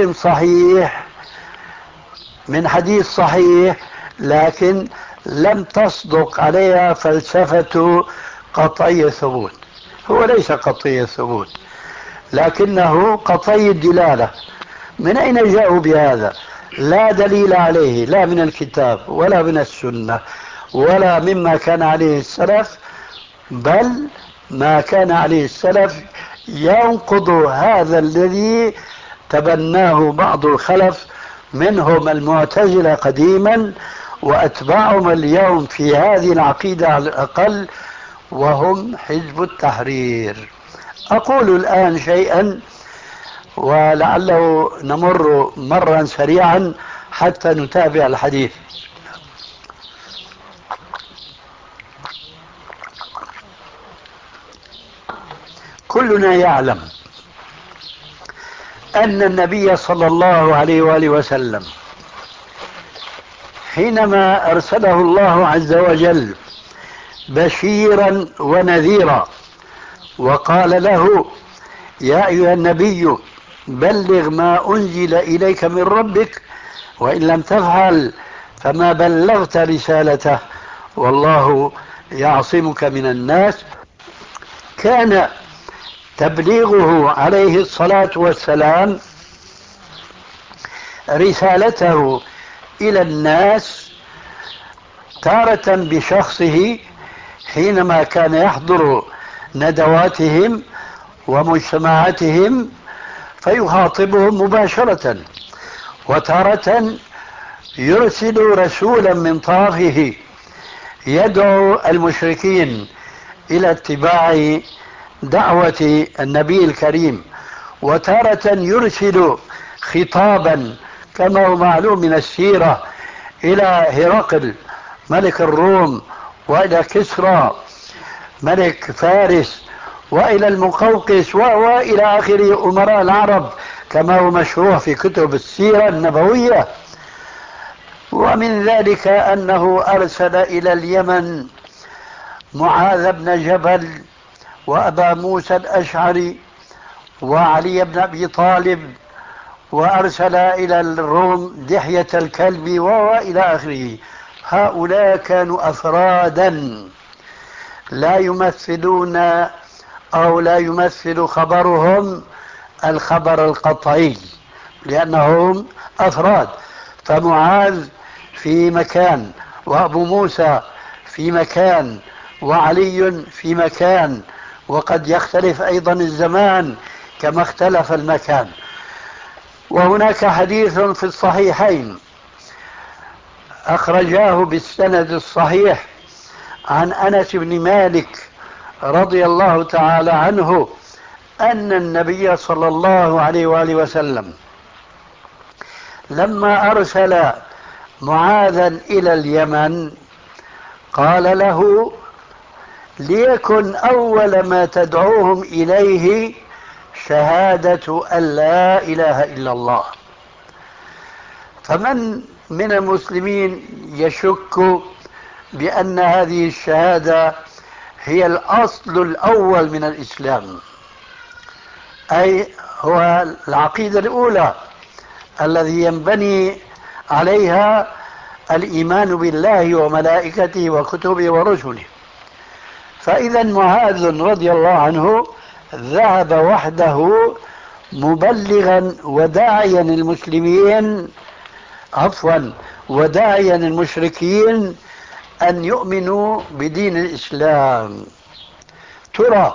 صحيح لكن لم تصدق عليها فلسفة قطعي الثبوت. هو ليس قطعي الثبوت لكنه قطعي الدلالة. من أين جاءوا بهذا؟ لا دليل عليه، لا من الكتاب ولا من السنة ولا مما كان عليه السلف، بل ما كان عليه السلف ينقض هذا الذي تبناه بعض الخلف، منهم المعتزلة قديما وأتباعهم اليوم في هذه العقيدة على الأقل، وهم حزب التحرير. أقول الآن شيئا ولعله نمر مرا سريعا حتى نتابع الحديث. كلنا يعلم أن النبي صلى الله عليه وآله وسلم حينما أرسله الله عز وجل بشيرا ونذيرا وقال له: يا أيها النبي بلغ ما أنزل إليك من ربك وإن لم تفعل فما بلغت رسالته والله يعصمك من الناس، كان تبليغه عليه الصلاة والسلام رسالته إلى الناس تارة بشخصه حينما كان يحضر ندواتهم ومجتمعاتهم فيخاطبهم مباشرة، وتارة يرسل رسولا من طرفه يدعو المشركين إلى اتباع دعوة النبي الكريم، وتارة يرسل خطابا كما هو معلوم من السيرة إلى هرقل ملك الروم، وإلى كسرى ملك فارس، وإلى المقوقس وإلى آخر أمراء العرب كما هو مشروع في كتب السيرة النبوية. ومن ذلك أنه أرسل إلى اليمن معاذ بن جبل وأبا موسى الأشعري وعلي بن أبي طالب، وأرسل إلى الروم دحية الكلب وإلى آخره. هؤلاء كانوا أفرادا لا يمثلون أو لا يمثل خبرهم الخبر القطعي لأنهم أفراد، فمعاذ في مكان وأبو موسى في مكان وعلي في مكان، وقد يختلف أيضا الزمان كما اختلف المكان. وهناك حديث في الصحيحين أخرجاه بالسند الصحيح عن أنس بن مالك رضي الله تعالى عنه أن النبي صلى الله عليه وآله وسلم لما أرسل معاذا إلى اليمن قال له: ليكن أول ما تدعوهم إليه شهادة أن لا إله إلا الله. فمن من المسلمين يشك بأن هذه الشهادة هي الأصل الأول من الإسلام، أي هو العقيدة الأولى الذي ينبني عليها الإيمان بالله وملائكته وكتبه ورسله. فإذا معاذ رضي الله عنه ذهب وحده مبلغا وداعيا المسلمين، وداعيا المشركين أن يؤمنوا بدين الإسلام. ترى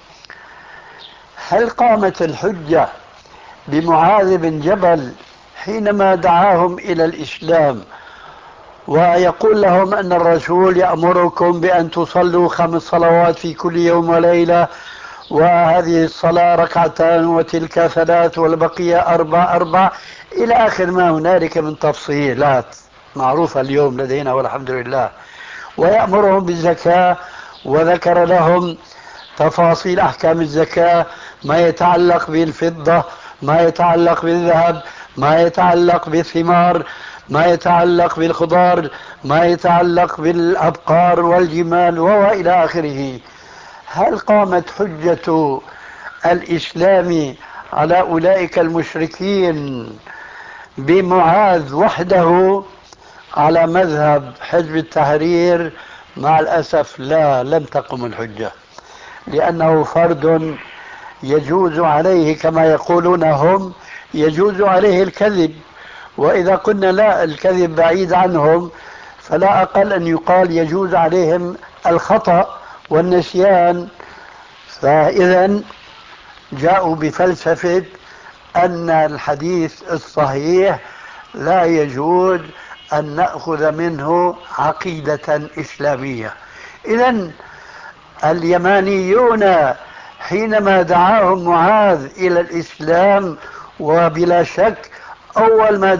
هل قامت الحجة بمعاذ بن جبل حينما دعاهم إلى الإسلام ويقول لهم أن الرسول يأمركم بأن تصلوا 5 صلوات في كل يوم وليلة، وهذه الصلاة 2 ركعتان وتلك 3 والبقية 4 إلى آخر ما هنالك من تفصيلات معروفة اليوم لدينا والحمد لله، ويأمرهم بالزكاة وذكر لهم تفاصيل أحكام الزكاة، ما يتعلق بالفضة، ما يتعلق بالذهب، ما يتعلق بالثمار، ما يتعلق بالخضار، ما يتعلق بالأبقار والجمال وإلى آخره. هل قامت حجة الإسلام على أولئك المشركين بمعاذ وحده على مذهب حزب التحرير؟ مع الأسف لا، لم تقم الحجة، لأنه فرد يجوز عليه كما يقولون هم، يجوز عليه الكذب، وإذا قلنا لا، الكذب بعيد عنهم، فلا أقل أن يقال يجوز عليهم الخطأ والنسيان. فإذا جاءوا بفلسفة أن الحديث الصحيح لا يجوز أن نأخذ منه عقيدة إسلامية. إذن اليمانيون حينما دعاهم معاذ إلى الإسلام، وبلا شك أول ما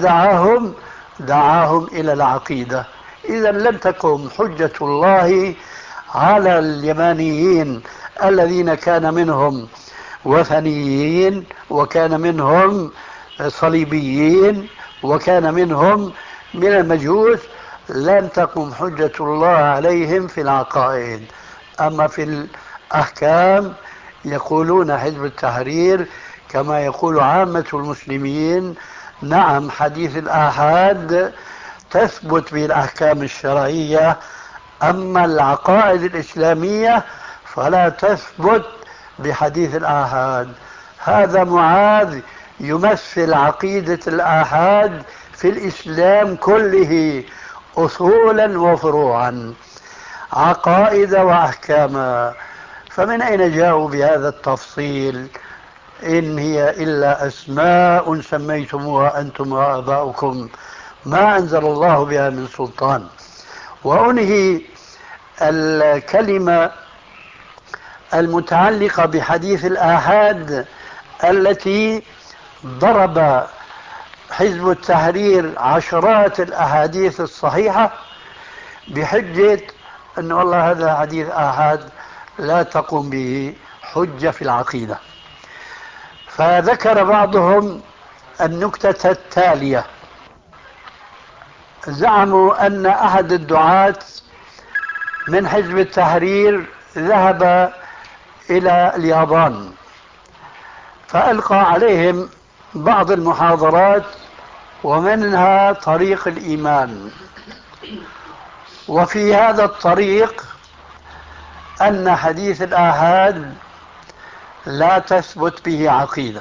دعاهم إلى العقيدة. إذا لم تقم حجة الله على اليمانيين الذين كان منهم وثنيين، وكان منهم صليبيين، وكان منهم من المجوس، لم تقم حجة الله عليهم في العقائد. أما في الأحكام يقولون حزب التحرير كما يقول عامة المسلمين: نعم، حديث الآحاد تثبت به الأحكام الشرعية، أما العقائد الإسلامية فلا تثبت بحديث الآحاد. هذا معاذ يمثل عقيدة الآحاد في الإسلام كله، أصولا وفروعا، عقائد وأحكاما. فمن أين جاءوا بهذا التفصيل؟ إن هي إلا أسماء سميتموها أنتم وآباؤكم ما أنزل الله بها من سلطان. وأنهي الكلمة المتعلقة بحديث الآحاد التي ضرب حزب التحرير عشرات الأحاديث الصحيحة بحجة أن والله هذا حديث آحاد لا تقوم به حجة في العقيدة. فذكر بعضهم النكتة التالية: زعموا أن أحد الدعاة من حزب التحرير ذهب إلى اليابان فألقى عليهم بعض المحاضرات ومنها طريق الإيمان، وفي هذا الطريق أن حديث الآحاد لا تثبت به عقيدة.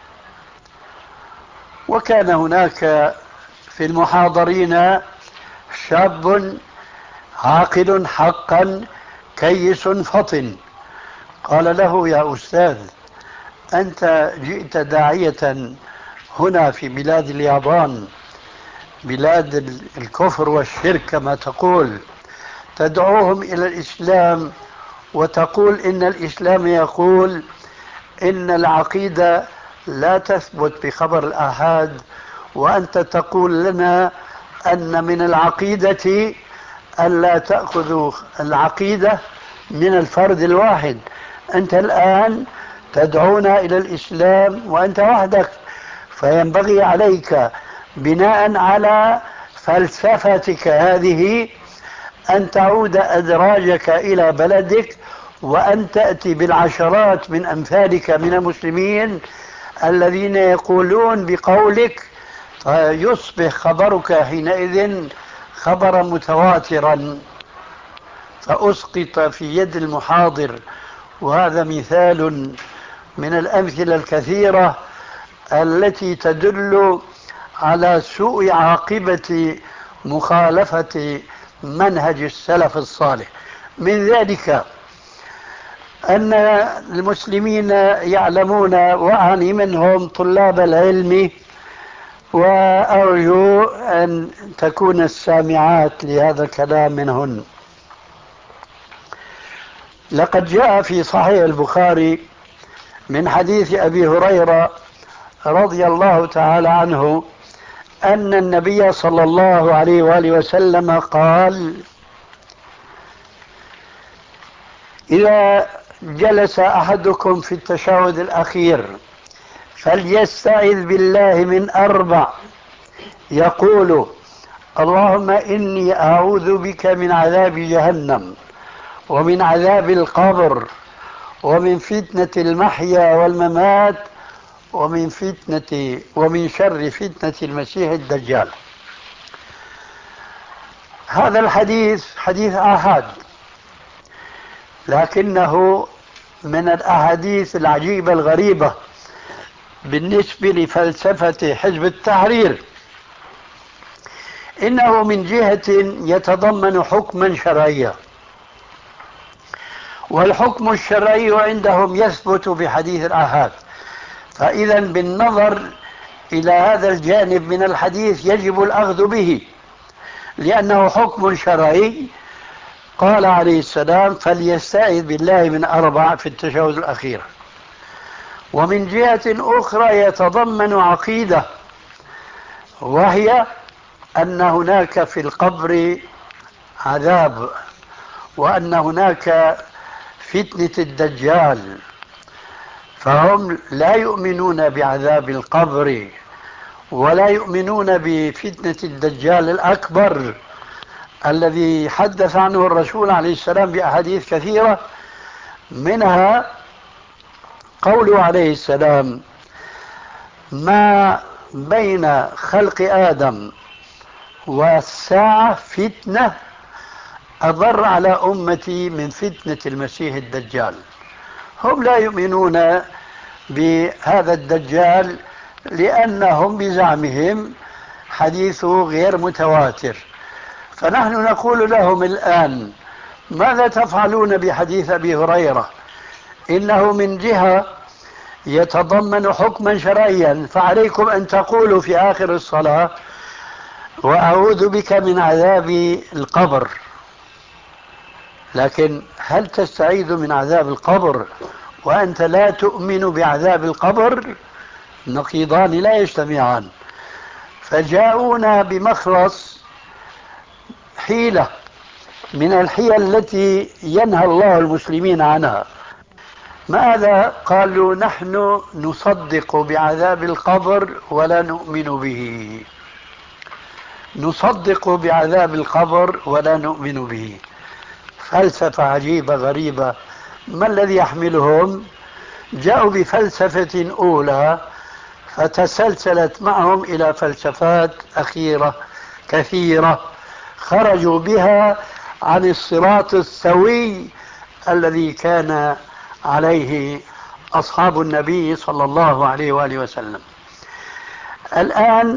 وكان هناك في المحاضرين شاب عاقل حقا كيس فطن، قال له: يا أستاذ، أنت جئت داعية هنا في بلاد اليابان، بلاد الكفر والشرك كما تقول، تدعوهم إلى الإسلام وتقول إن الإسلام يقول إن العقيدة لا تثبت بخبر الآحاد، وأنت تقول لنا أن من العقيدة ألا تأخذوا العقيدة من الفرد الواحد. أنت الآن تدعونا إلى الإسلام وأنت وحدك، فينبغي عليك بناء على فلسفتك هذه أن تعود أدراجك إلى بلدك، وأن تأتي بالعشرات من أمثالك من المسلمين الذين يقولون بقولك، يصبح خبرك حينئذ خبرا متواترا فأسقط في يد المحاضر. وهذا مثال من الأمثلة الكثيرة التي تدل على سوء عاقبة مخالفة منهج السلف الصالح. من ذلك أن المسلمين يعلمون، وأعني منهم طلاب العلم، وأرجو أن تكون السامعات لهذا الكلام منهن. لقد جاء في صحيح البخاري من حديث أبي هريرة رضي الله تعالى عنه أن النبي صلى الله عليه وآله وسلم قال: إذا جلس أحدكم في التشهد الأخير فليستعذ بالله من 4، يقول: اللهم إني أعوذ بك من عذاب جهنم، ومن عذاب القبر، ومن فتنة المحيا والممات، ومن شر فتنة المسيح الدجال. هذا الحديث حديث آحاد، لكنه من الأحاديث العجيبة الغريبة بالنسبة لفلسفة حزب التحرير. إنه من جهة يتضمن حكما شرعيا، والحكم الشرعي عندهم يثبت بحديث الآحاد، فإذا بالنظر إلى هذا الجانب من الحديث يجب الأخذ به، لأنه حكم شرعي. قال عليه السلام: فليستعذ بالله من 4 في التشهد الأخير. ومن جهة أخرى يتضمن عقيدة، وهي أن هناك في القبر عذاب، وأن هناك فتنة الدجال، فهم لا يؤمنون بعذاب القبر ولا يؤمنون بفتنة الدجال الأكبر الذي حدث عنه الرسول عليه السلام بأحاديث كثيرة، منها قوله عليه السلام: ما بين خلق آدم والساعة فتنة أضر على أمتي من فتنة المسيح الدجال. هم لا يؤمنون بهذا الدجال لأنهم بزعمهم حديثه غير متواتر. فنحن نقول لهم الآن: ماذا تفعلون بحديث أبي هريرة؟ إنه من جهة يتضمن حكما شرعيا، فعليكم أن تقولوا في آخر الصلاة: وأعوذ بك من عذاب القبر. لكن هل تستعيذ من عذاب القبر وأنت لا تؤمن بعذاب القبر؟ نقيضان لا يجتمعان. فجاءونا بمخلص حيلة من الحيل التي ينهى الله المسلمين عنها. ماذا قالوا؟ نحن نصدق بعذاب القبر ولا نؤمن به. نصدق بعذاب القبر ولا نؤمن به. فلسفة عجيبة غريبة. ما الذي يحملهم؟ جاءوا بفلسفة أولى فتسلسلت معهم إلى فلسفات أخيرة كثيرة خرجوا بها عن الصراط السوي الذي كان عليه أصحاب النبي صلى الله عليه وآله وسلم. الآن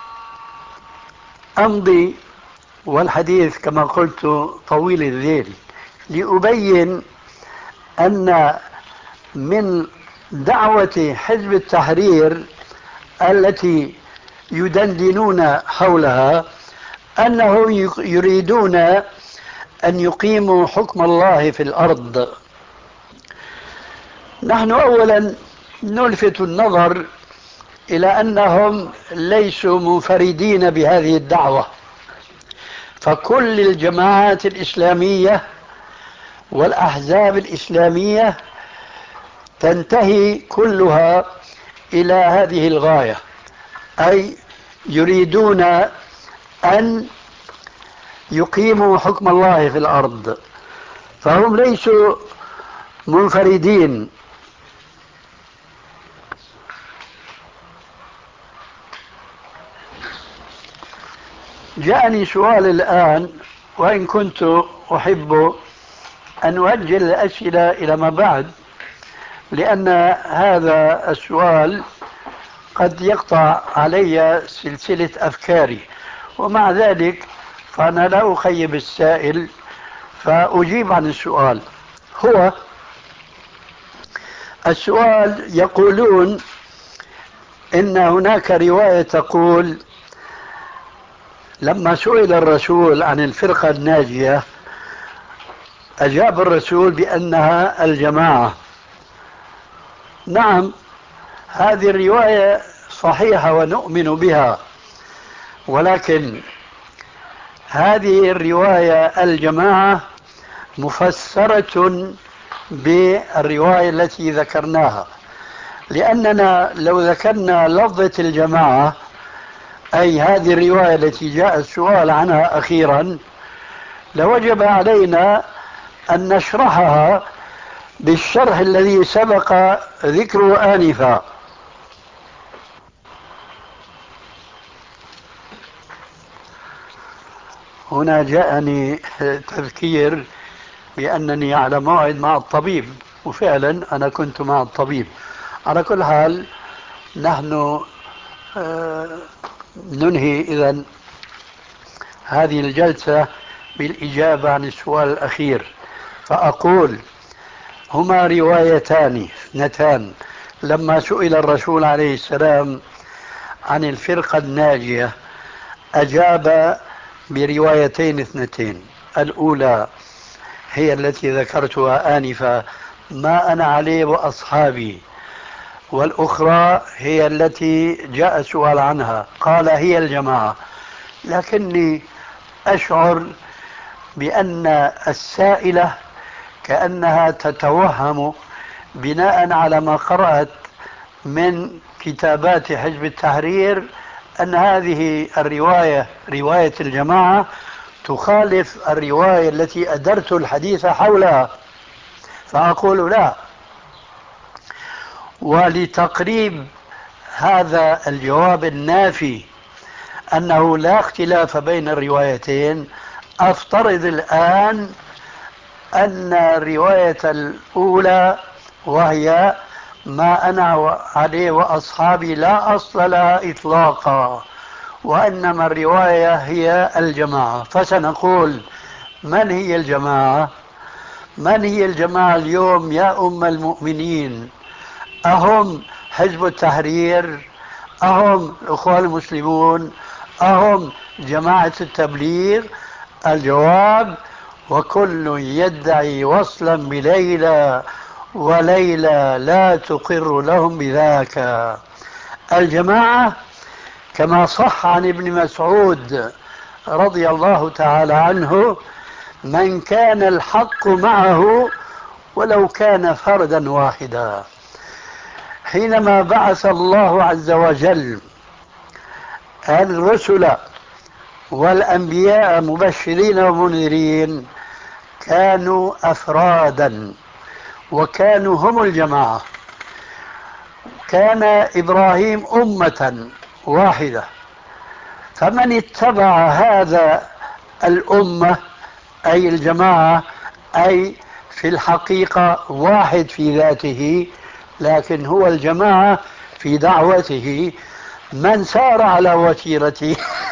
أمضي، والحديث كما قلت طويل الذيل، لأبين أن من دعوة حزب التحرير التي يدندنون حولها أنهم يريدون أن يقيموا حكم الله في الأرض. نحن أولا نلفت النظر إلى أنهم ليسوا منفردين بهذه الدعوة، فكل الجماعات الإسلامية والأحزاب الإسلامية تنتهي كلها إلى هذه الغاية، أي يريدون أن يقيموا حكم الله في الأرض، فهم ليسوا منفردين. جاءني سؤال الآن، وإن كنت أحب أن أؤجل الأسئلة إلى ما بعد، لأن هذا السؤال قد يقطع علي سلسلة أفكاري، ومع ذلك فأنا لا أخيب السائل فأجيب عن السؤال. هو السؤال يقولون إن هناك رواية تقول لما سئل الرسول عن الفرقة الناجية أجاب الرسول بأنها الجماعة. نعم، هذه الرواية صحيحة ونؤمن بها، ولكن هذه الرواية الجماعة مفسرة بالرواية التي ذكرناها، لأننا لو ذكرنا لفظة الجماعة، أي هذه الرواية التي جاء السؤال عنها أخيرا، لوجب علينا أن نشرحها بالشرح الذي سبق ذكره آنفا. هنا جاءني تذكير بأنني على موعد مع الطبيب، وفعلا أنا كنت مع الطبيب. على كل حال نحن ننهي إذن هذه الجلسة بالإجابة عن السؤال الأخير، فأقول هما روايتان اثنتان. لما سئل الرسول عليه السلام عن الفرقة الناجية أجاب بروايتين اثنتين، الأولى هي التي ذكرتها آنفا، ما أنا عليه وأصحابي، والأخرى هي التي جاء سؤال عنها قال هي الجماعة. لكني أشعر بأن السائلة كأنها تتوهم بناء على ما قرأت من كتابات حزب التحرير أن هذه الرواية رواية الجماعة تخالف الرواية التي أدرت الحديث حولها، فأقول لا. ولتقريب هذا الجواب النافي أنه لا اختلاف بين الروايتين، أفترض الآن أن الرواية الأولى وهي ما أنا عليه وأصحابي لا أصل لها إطلاقا، وإنما الرواية هي الجماعة. فسنقول من هي الجماعة؟ من هي الجماعة اليوم يا أم المؤمنين؟ أهم حزب التحرير؟ أهم الأخوان المسلمون؟ أهم جماعة التبليغ؟ الجواب: وكل يدعي وصلا بليلى وليلى لا تقر لهم بذاك. الجماعة كما صح عن ابن مسعود رضي الله تعالى عنه: من كان الحق معه ولو كان فردا واحدا. حينما بعث الله عز وجل الرسل والأنبياء مبشرين ومنذرين كانوا أفرادا وكانوا هم الجماعة. كان إبراهيم أمة واحدة، فمن اتبع هذا الأمة أي الجماعة، أي في الحقيقة واحد في ذاته لكن هو الجماعة في دعوته، من سار على وتيرته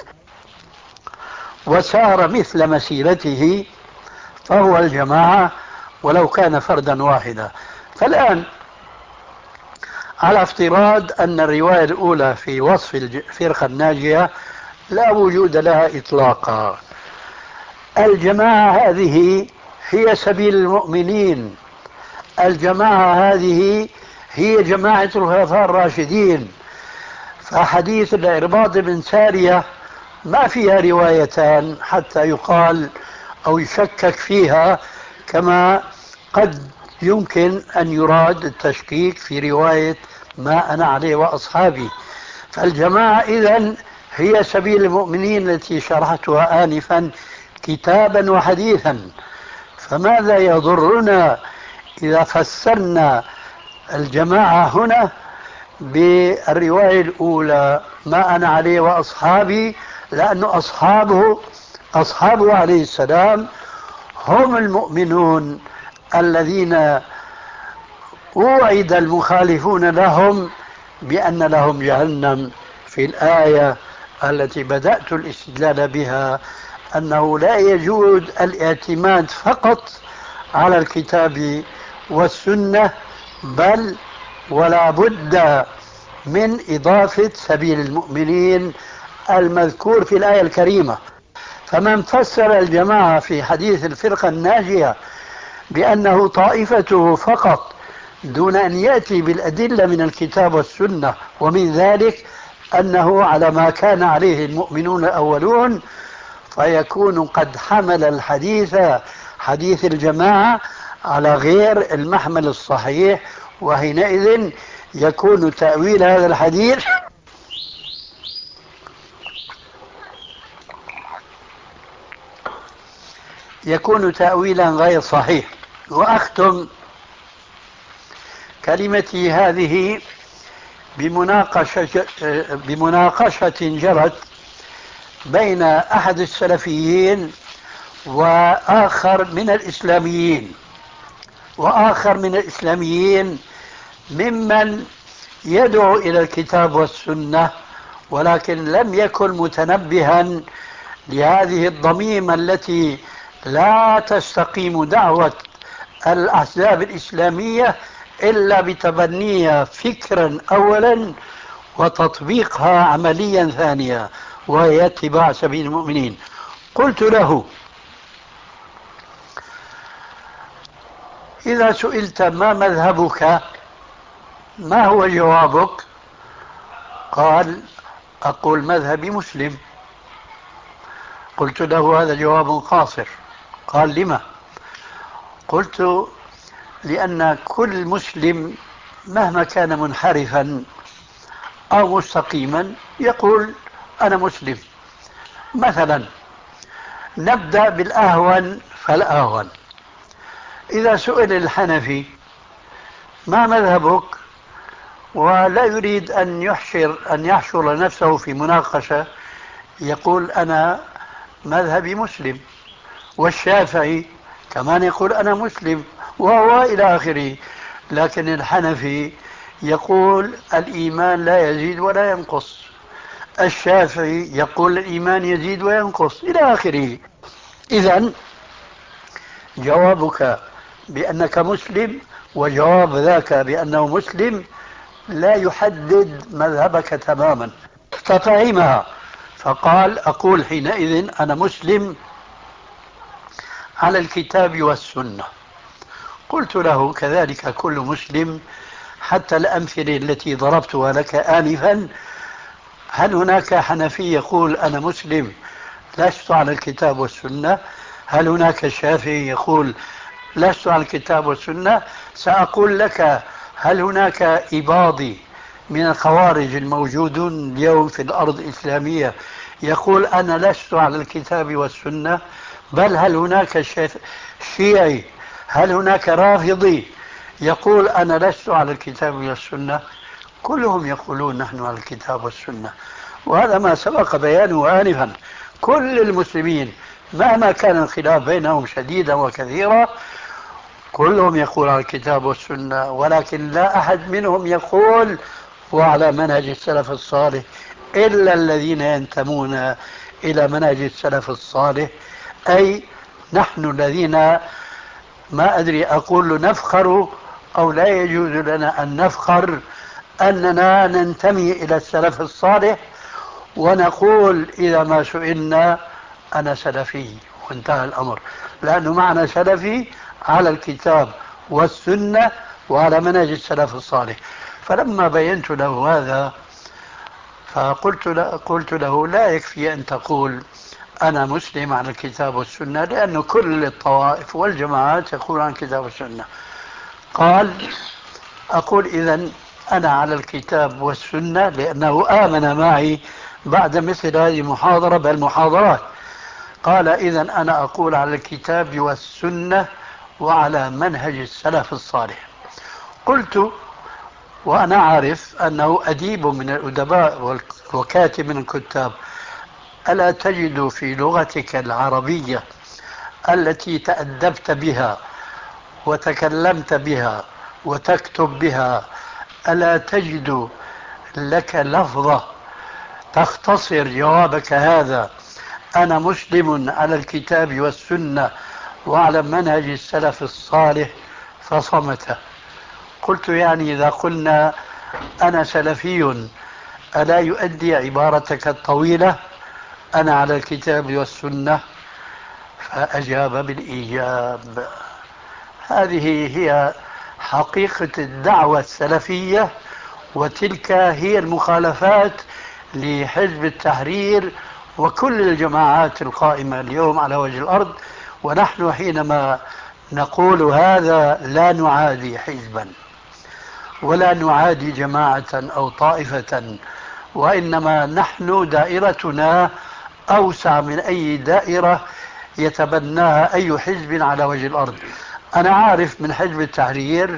وسار مثل مسيرته فهو الجماعة ولو كان فردا واحدا. فالآن على افتراض أن الرواية الأولى في وصف الفرقة الناجية لا وجود لها إطلاقا. الجماعة هذه هي سبيل المؤمنين، الجماعة هذه هي جماعة الخلفاء الراشدين. فحديث العرباض بن سارية ما فيها روايتان حتى يقال أو يشكك فيها، كما قد يمكن أن يراد التشكيك في رواية ما أنا عليه وأصحابي. فالجماعة إذن هي سبيل المؤمنين التي شرحتها آنفا كتابا وحديثا. فماذا يضرنا إذا فسرنا الجماعة هنا بالرواية الأولى ما أنا عليه وأصحابي، لأن أصحابه عليه السلام هم المؤمنون الذين وعد المخالفون لهم بأن لهم جهنم في الآية التي بدأت الاستدلال بها، أنه لا يجوز الاعتماد فقط على الكتاب والسنة، بل ولا بد من إضافة سبيل المؤمنين المذكور في الآية الكريمة. فمن فسر الجماعة في حديث الفرقة الناجية بأنه طائفته فقط دون أن يأتي بالأدلة من الكتاب والسنة، ومن ذلك أنه على ما كان عليه المؤمنون الأولون، فيكون قد حمل الحديث حديث الجماعة على غير المحمل الصحيح، وحينئذ يكون تأويل هذا الحديث يكون تأويلا غير صحيح. وأختم كلمتي هذه بمناقشة جرت بين أحد السلفيين وآخر من الإسلاميين ممن يدعو إلى الكتاب والسنة، ولكن لم يكن متنبها لهذه الضميمة التي لا تستقيم دعوة الأحزاب الإسلامية إلا بتبنيها فكرا أولا وتطبيقها عمليا ثانيا، وهي اتباع سبيل المؤمنين. قلت له: إذا سئلت ما مذهبك ما هو جوابك؟ قال: أقول مذهبي مسلم. قلت له: هذا جواب قاصر. قال: لما؟ قلت: لأن كل مسلم مهما كان منحرفا أو مستقيما يقول أنا مسلم. مثلا نبدأ بالأهون فالأهون. إذا سئل الحنفي ما مذهبك ولا يريد أن يحشر نفسه في مناقشة، يقول أنا مذهبي مسلم. والشافعي كمان يقول أنا مسلم، وهو إلى آخره. لكن الحنفي يقول الإيمان لا يزيد ولا ينقص، الشافعي يقول الإيمان يزيد وينقص، إلى آخره. إذن جوابك بأنك مسلم وجواب ذاك بأنه مسلم لا يحدد مذهبك تماما. ففهمها فقال: أقول حينئذ أنا مسلم على الكتاب والسنة. قلت له: كذلك كل مسلم، حتى الأمثلة التي ضربتها لك آنفا، هل هناك حنفي يقول أنا مسلم لست على الكتاب والسنة؟ هل هناك شافعي يقول لست على الكتاب والسنة؟ سأقول لك: هل هناك إباضي من الخوارج الموجودون اليوم في الأرض الإسلامية يقول أنا لست على الكتاب والسنة؟ بل هل هناك شيعي، هل هناك رافضي يقول أنا لست على الكتاب والسنة؟ كلهم يقولون نحن على الكتاب والسنة، وهذا ما سبق بيانه آنفا. كل المسلمين مهما كان الخلاف بينهم شديدا وكثيرا كلهم يقول على الكتاب والسنة، ولكن لا أحد منهم يقول وعلى منهج السلف الصالح إلا الذين ينتمون إلى منهج السلف الصالح، أي نحن الذين ما أدري أقول نفخر أو لا يجوز لنا أن نفخر أننا ننتمي إلى السلف الصالح ونقول إذا ما سئلنا أنا سلفي، وانتهى الأمر، لأنه معنى سلفي على الكتاب والسنة وعلى منهج السلف الصالح. فلما بينت له هذا قلت له لا يكفي أن تقول أنا مسلم على الكتاب والسنة، لأنه كل الطوائف والجماعات يقول عن الكتاب والسنة. قال أقول إذن أنا على الكتاب والسنة، لأنه آمن معي بعد مثل هذه المحاضرة بل محاضرات. قال إذن أنا أقول على الكتاب والسنة وعلى منهج السلف الصالح. قلت وأنا عارف أنه أديب من الأدباء وكاتب من الكتاب، ألا تجد في لغتك العربية التي تأدبت بها وتكلمت بها وتكتب بها، ألا تجد لك لفظة تختصر جوابك هذا أنا مسلم على الكتاب والسنة وعلى منهج السلف الصالح؟ فصمت. قلت يعني إذا قلنا أنا سلفي ألا يؤدي عبارتك الطويلة أنا على الكتاب والسنة؟ فأجاب بالإيجاب. هذه هي حقيقة الدعوة السلفية، وتلك هي المخالفات لحزب التحرير وكل الجماعات القائمة اليوم على وجه الأرض. ونحن حينما نقول هذا لا نعادي حزبا ولا نعادي جماعة أو طائفة، وإنما نحن دائرتنا أوسع من أي دائرة يتبناها أي حزب على وجه الأرض. أنا عارف من حزب التحرير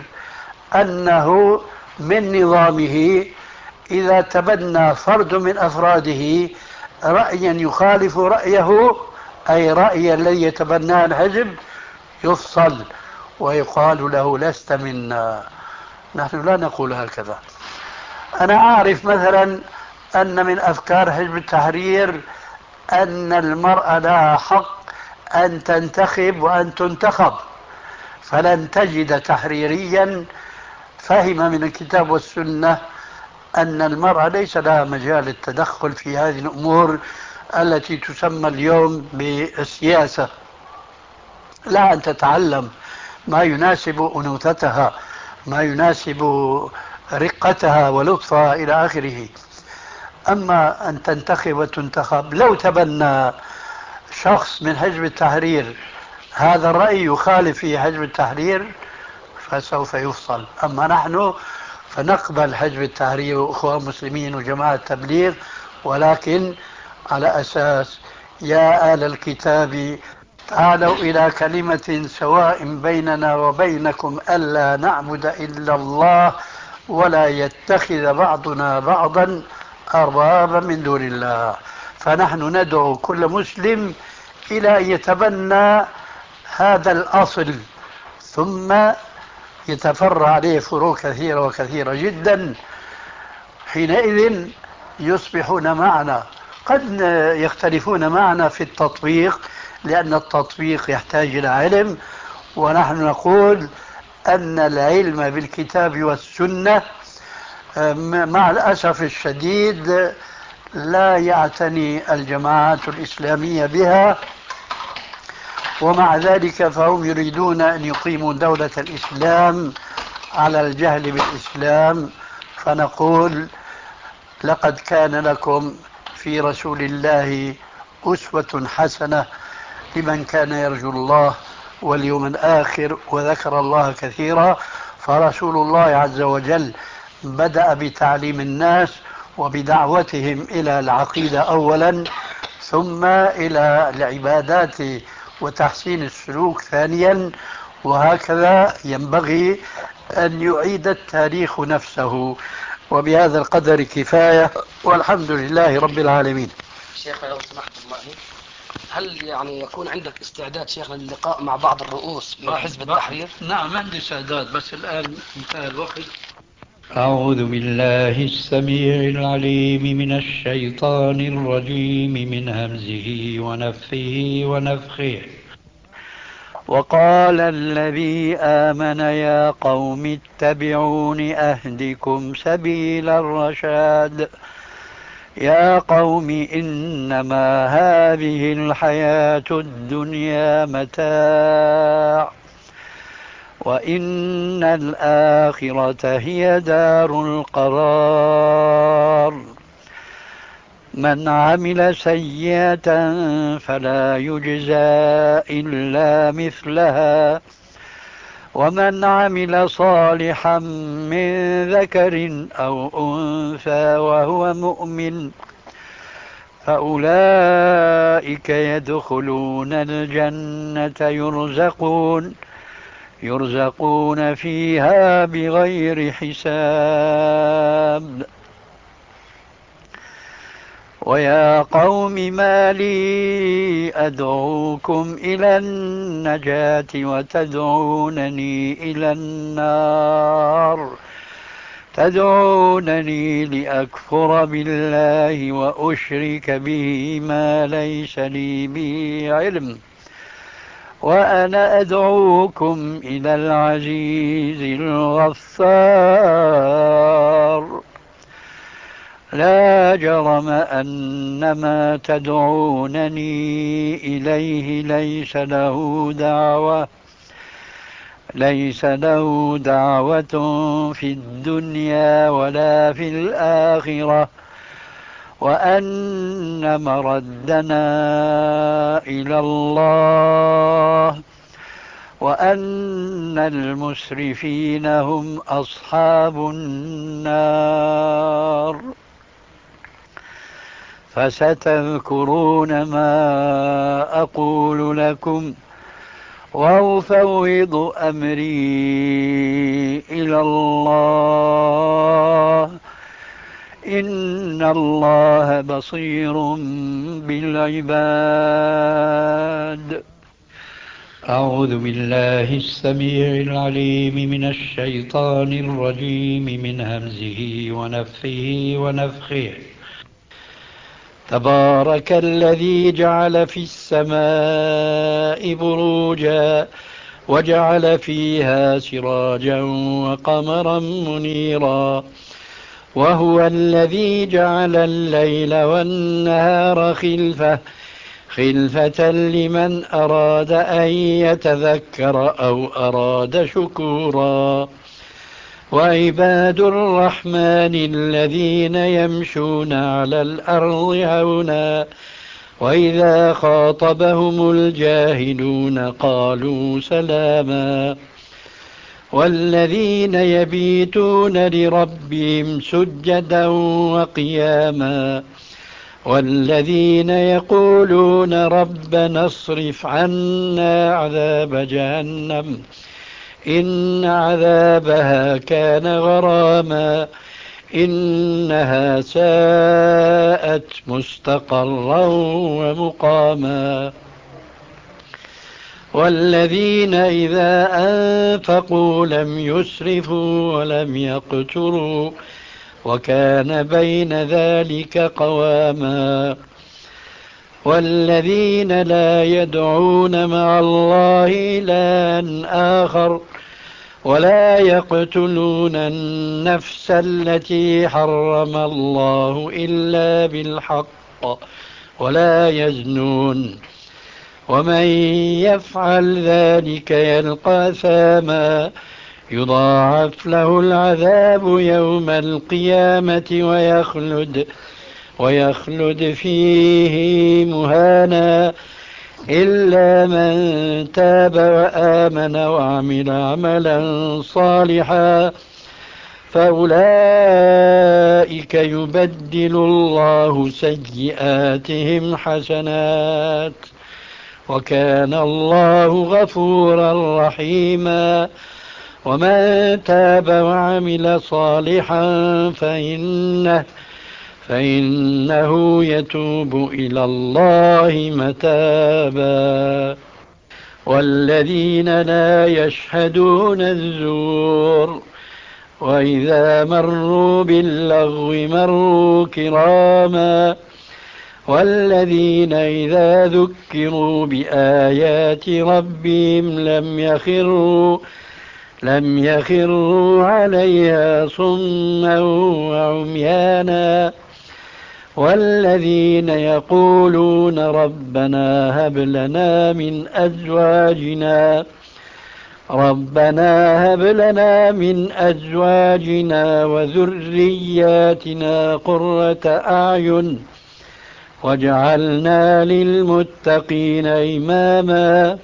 أنه من نظامه إذا تبنى فرد من أفراده رأيا يخالف رأيه، أي رأي الذي يتبناه الحزب، يفصل ويقال له لست منا. نحن لا نقول هكذا. أنا أعرف مثلا أن من أفكار حزب التحرير أن المرأة لها حق أن تنتخب وأن تنتخب، فلن تجد تحريريا فهم من الكتاب والسنة أن المرأة ليس لها مجال التدخل في هذه الأمور التي تسمى اليوم بالسياسة، لا أن تتعلم ما يناسب أنوثتها، ما يناسب رقتها ولطفها إلى آخره. أما أن تنتخب وتنتخب، لو تبنى شخص من حزب التحرير هذا الرأي يخالف في حزب التحرير فسوف يفصل. أما نحن فنقبل حزب التحرير وأخوان مسلمين وجماعة تبليغ، ولكن على أساس يا آل الكتاب تعالوا إلى كلمة سواء بيننا وبينكم ألا نعبد إلا الله ولا يتخذ بعضنا بعضا أربابا من دون الله. فنحن ندعو كل مسلم إلى أن يتبنى هذا الأصل، ثم يتفرع عليه فروع كثيرة وكثيرة جدا. حينئذ يصبحون معنا. قد يختلفون معنا في التطبيق، لأن التطبيق يحتاج إلى علم، ونحن نقول أن العلم بالكتاب والسنة مع الأسف الشديد لا يعتني الجماعات الإسلامية بها، ومع ذلك فهم يريدون أن يقيموا دولة الإسلام على الجهل بالإسلام. فنقول لقد كان لكم في رسول الله أسوة حسنة لمن كان يرجو الله واليوم الآخر وذكر الله كثيرا. فرسول الله عز وجل بدأ بتعليم الناس وبدعوتهم إلى العقيدة أولا، ثم إلى العبادات وتحسين السلوك ثانيا، وهكذا ينبغي أن يعيد التاريخ نفسه. وبهذا القدر كفاية، والحمد لله رب العالمين. شيخنا لو سمحت معي، هل يعني يكون عندك استعداد شيخنا للقاء مع بعض الرؤوس من حزب التحرير؟ نعم عندي استعداد، بس الآن انتهى الوقت. أعوذ بالله السميع العليم من الشيطان الرجيم من همزه ونفثه ونفخه. وقال الذي آمن يا قوم اتبعون أهدكم سبيل الرشاد يا قوم إنما هذه الحياة الدنيا متاع وإن الآخرة هي دار القرار من عمل سيئة فلا يجزى إلا مثلها ومن عمل صالحا من ذكر أو أنثى وهو مؤمن فأولئك يدخلون الجنة يرزقون فيها بغير حساب ويا قوم ما لي أدعوكم إلى النجاة وتدعونني إلى النار تدعونني لأكفر بالله وأشرك به ما ليس لي به علم وأنا أدعوكم إلى العزيز الغفار لا جرم أن ما تدعونني إليه ليس له دعوة في الدنيا ولا في الآخرة وأن مردنا إلى الله وأن المسرفين هم أصحاب النار فستذكرون ما أقول لكم وأفوض أمري إلى الله إن الله بصير بالعباد أعوذ بالله السميع العليم من الشيطان الرجيم من همزه ونفخه ونفخه تبارك الذي جعل في السماء بروجا وجعل فيها سراجا وقمرا منيرا وهو الذي جعل الليل والنهار خلفة لمن أراد أن يتذكر أو أراد شكورا وعباد الرحمن الذين يمشون على الأرض هونا وإذا خاطبهم الجاهلون قالوا سلاما والذين يبيتون لربهم سجدا وقياما والذين يقولون ربنا اصرف عنا عذاب جهنم إن عذابها كان غراما إنها ساءت مستقرا ومقاما والذين إذا أنفقوا لم يسرفوا ولم يقتروا وكان بين ذلك قواما والذين لا يدعون مع الله إلها آخر ولا يقتلون النفس التي حرم الله إلا بالحق ولا يزنون ومن يفعل ذلك يلقى أثاما يضاعف له العذاب يوم القيامة ويخلد فيه مهانا إلا من تاب وآمن وعمل عملا صالحا فأولئك يبدل الله سيئاتهم حسنات وكان الله غفورا رحيما ومن تاب وعمل صالحا فإنه يتوب إلى الله متابا والذين لا يشهدون الزور وإذا مروا باللغو مروا كراما والذين إذا ذكروا بآيات ربهم لم يخروا عليها صما وعميانا والذين يقولون ربنا هب لنا من أزواجنا وذرياتنا قرة أعين واجعلنا للمتقين إماما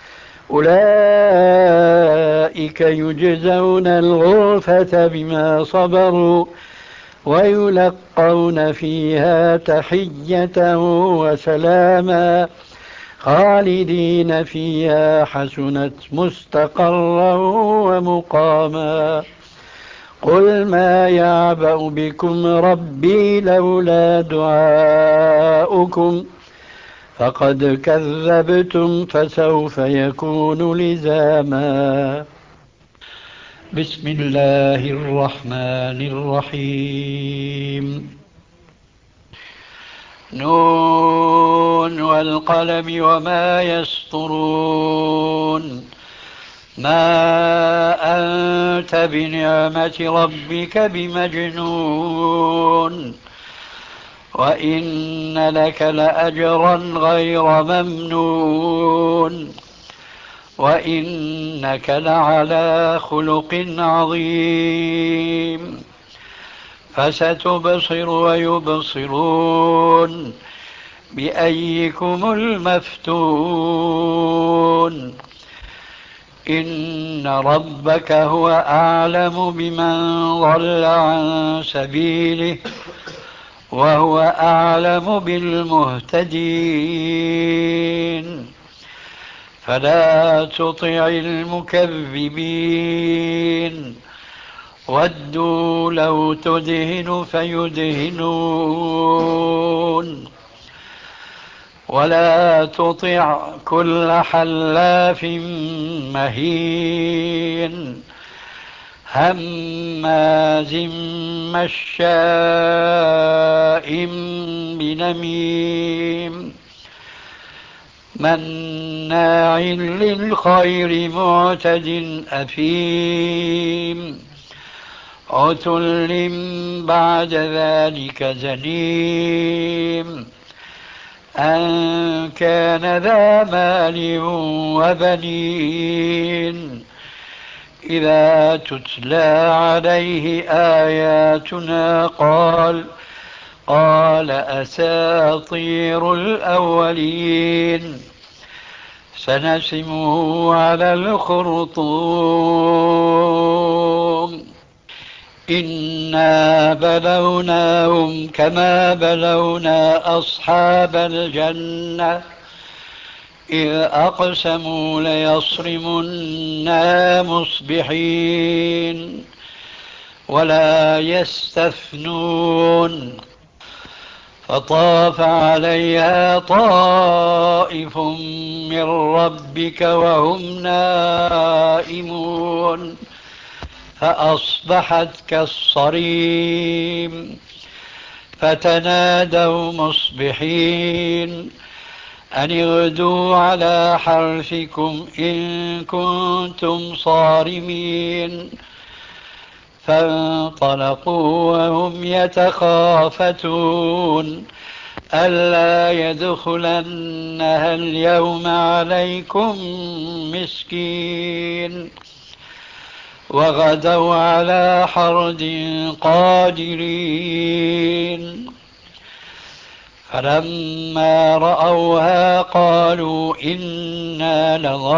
أولئك يجزون الغرفة بما صبروا ويلقون فيها تحية وسلاما خالدين فيها حسنت مستقرا ومقاما قل ما يعبأ بكم ربي لولا دعاؤكم فقد كذبتم فسوف يكون لزاما بسم الله الرحمن الرحيم نون والقلم وما يسطرون ما أنت بنعمة ربك بمجنون وإن لك لأجرا غير ممنون وإنك لعلى خلق عظيم فستبصر ويبصرون بأيكم المفتون إن ربك هو أعلم بمن ضل عن سبيله وهو أعلم بالمهتدين فلا تطع المكذبين ودوا لو تدهن فيدهنون ولا تطع كل حلاف مهين هماز مشاء بنميم مناع للخير معتد أثيم عتل بعد ذلك زنيم أن كان ذا مال وبنين إذا تتلى عليه آياتنا قال أساطير الأولين سنسمه على الخرطوم إنا بلوناهم كما بلونا أصحاب الجنة إذ أقسموا ليصرمنها مصبحين ولا يستثنون فطاف عليها طائف من ربك وهم نائمون فأصبحت كالصريم فتنادوا مصبحين أن اغدوا على حرثكم إن كنتم صارمين فانطلقوا وهم يتخافتون ألا يدخلنها اليوم عليكم مسكين وغدوا على حرد قادرين فلما رأوها قالوا إنا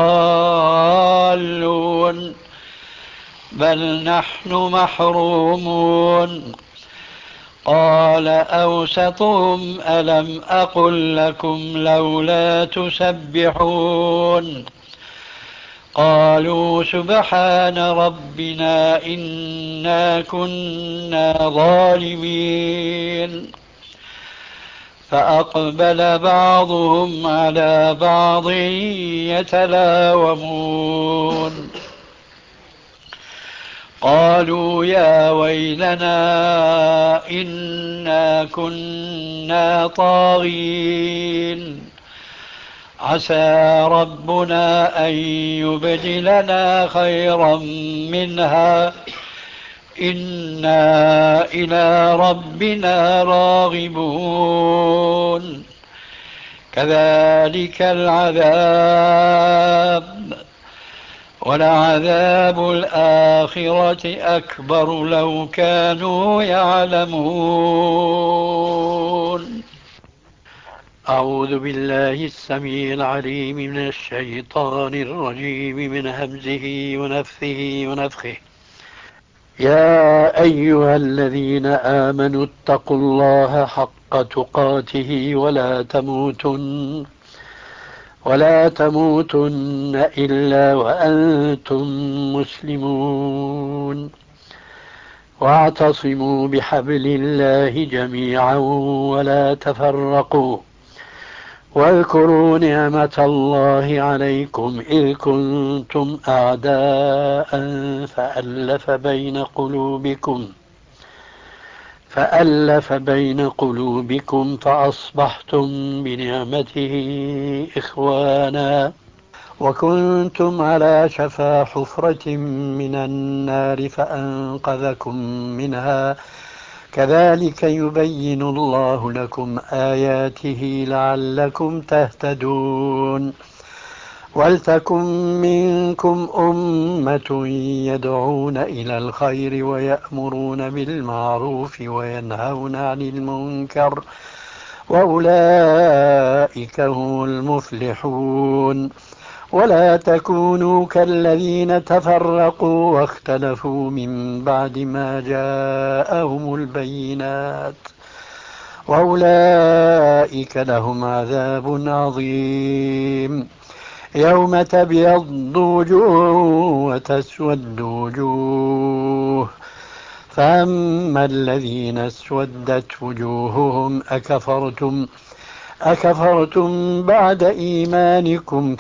لضالون بل نحن محرومون قال أوسطهم ألم أقل لكم لولا تسبحون قالوا سبحان ربنا إنا كنا ظالمين فأقبل بعضهم على بعض يتلاومون قالوا يا ويلنا إنا كنا طاغين عسى ربنا أن يبدلنا خيرا منها إنا إلى ربنا راغبون كذلك العذاب ولعذاب الآخرة أكبر لو كانوا يعلمون. أعوذ بالله السميع العليم من الشيطان الرجيم من همزه ونفثه ونفخه. يا أيها الذين آمنوا اتقوا الله حق تقاته ولا تموتن إلا وأنتم مسلمون واعتصموا بحبل الله جميعا ولا تفرقوا واذكروا نعمة الله عليكم إذ كنتم أعداء فألف بين قلوبكم فأصبحتم بنعمته إخوانا وكنتم على شفا حفرة من النار فأنقذكم منها كذلك يبين الله لكم آياته لعلكم تهتدون. ولتكن منكم أمة يدعون إلى الخير ويأمرون بالمعروف وينهون عن المنكر وأولئك هم المفلحون. ولا تكونوا كالذين تفرقوا واختلفوا من بعد ما جاءهم البينات وأولئك لهم عذاب عظيم. يوم تبيض وجوه وتسود وجوه فأما الذين اسودت وجوههم أكفرتم بعد إيمانكم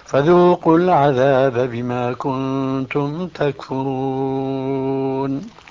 فذوقوا العذاب بما كنتم تكفرون.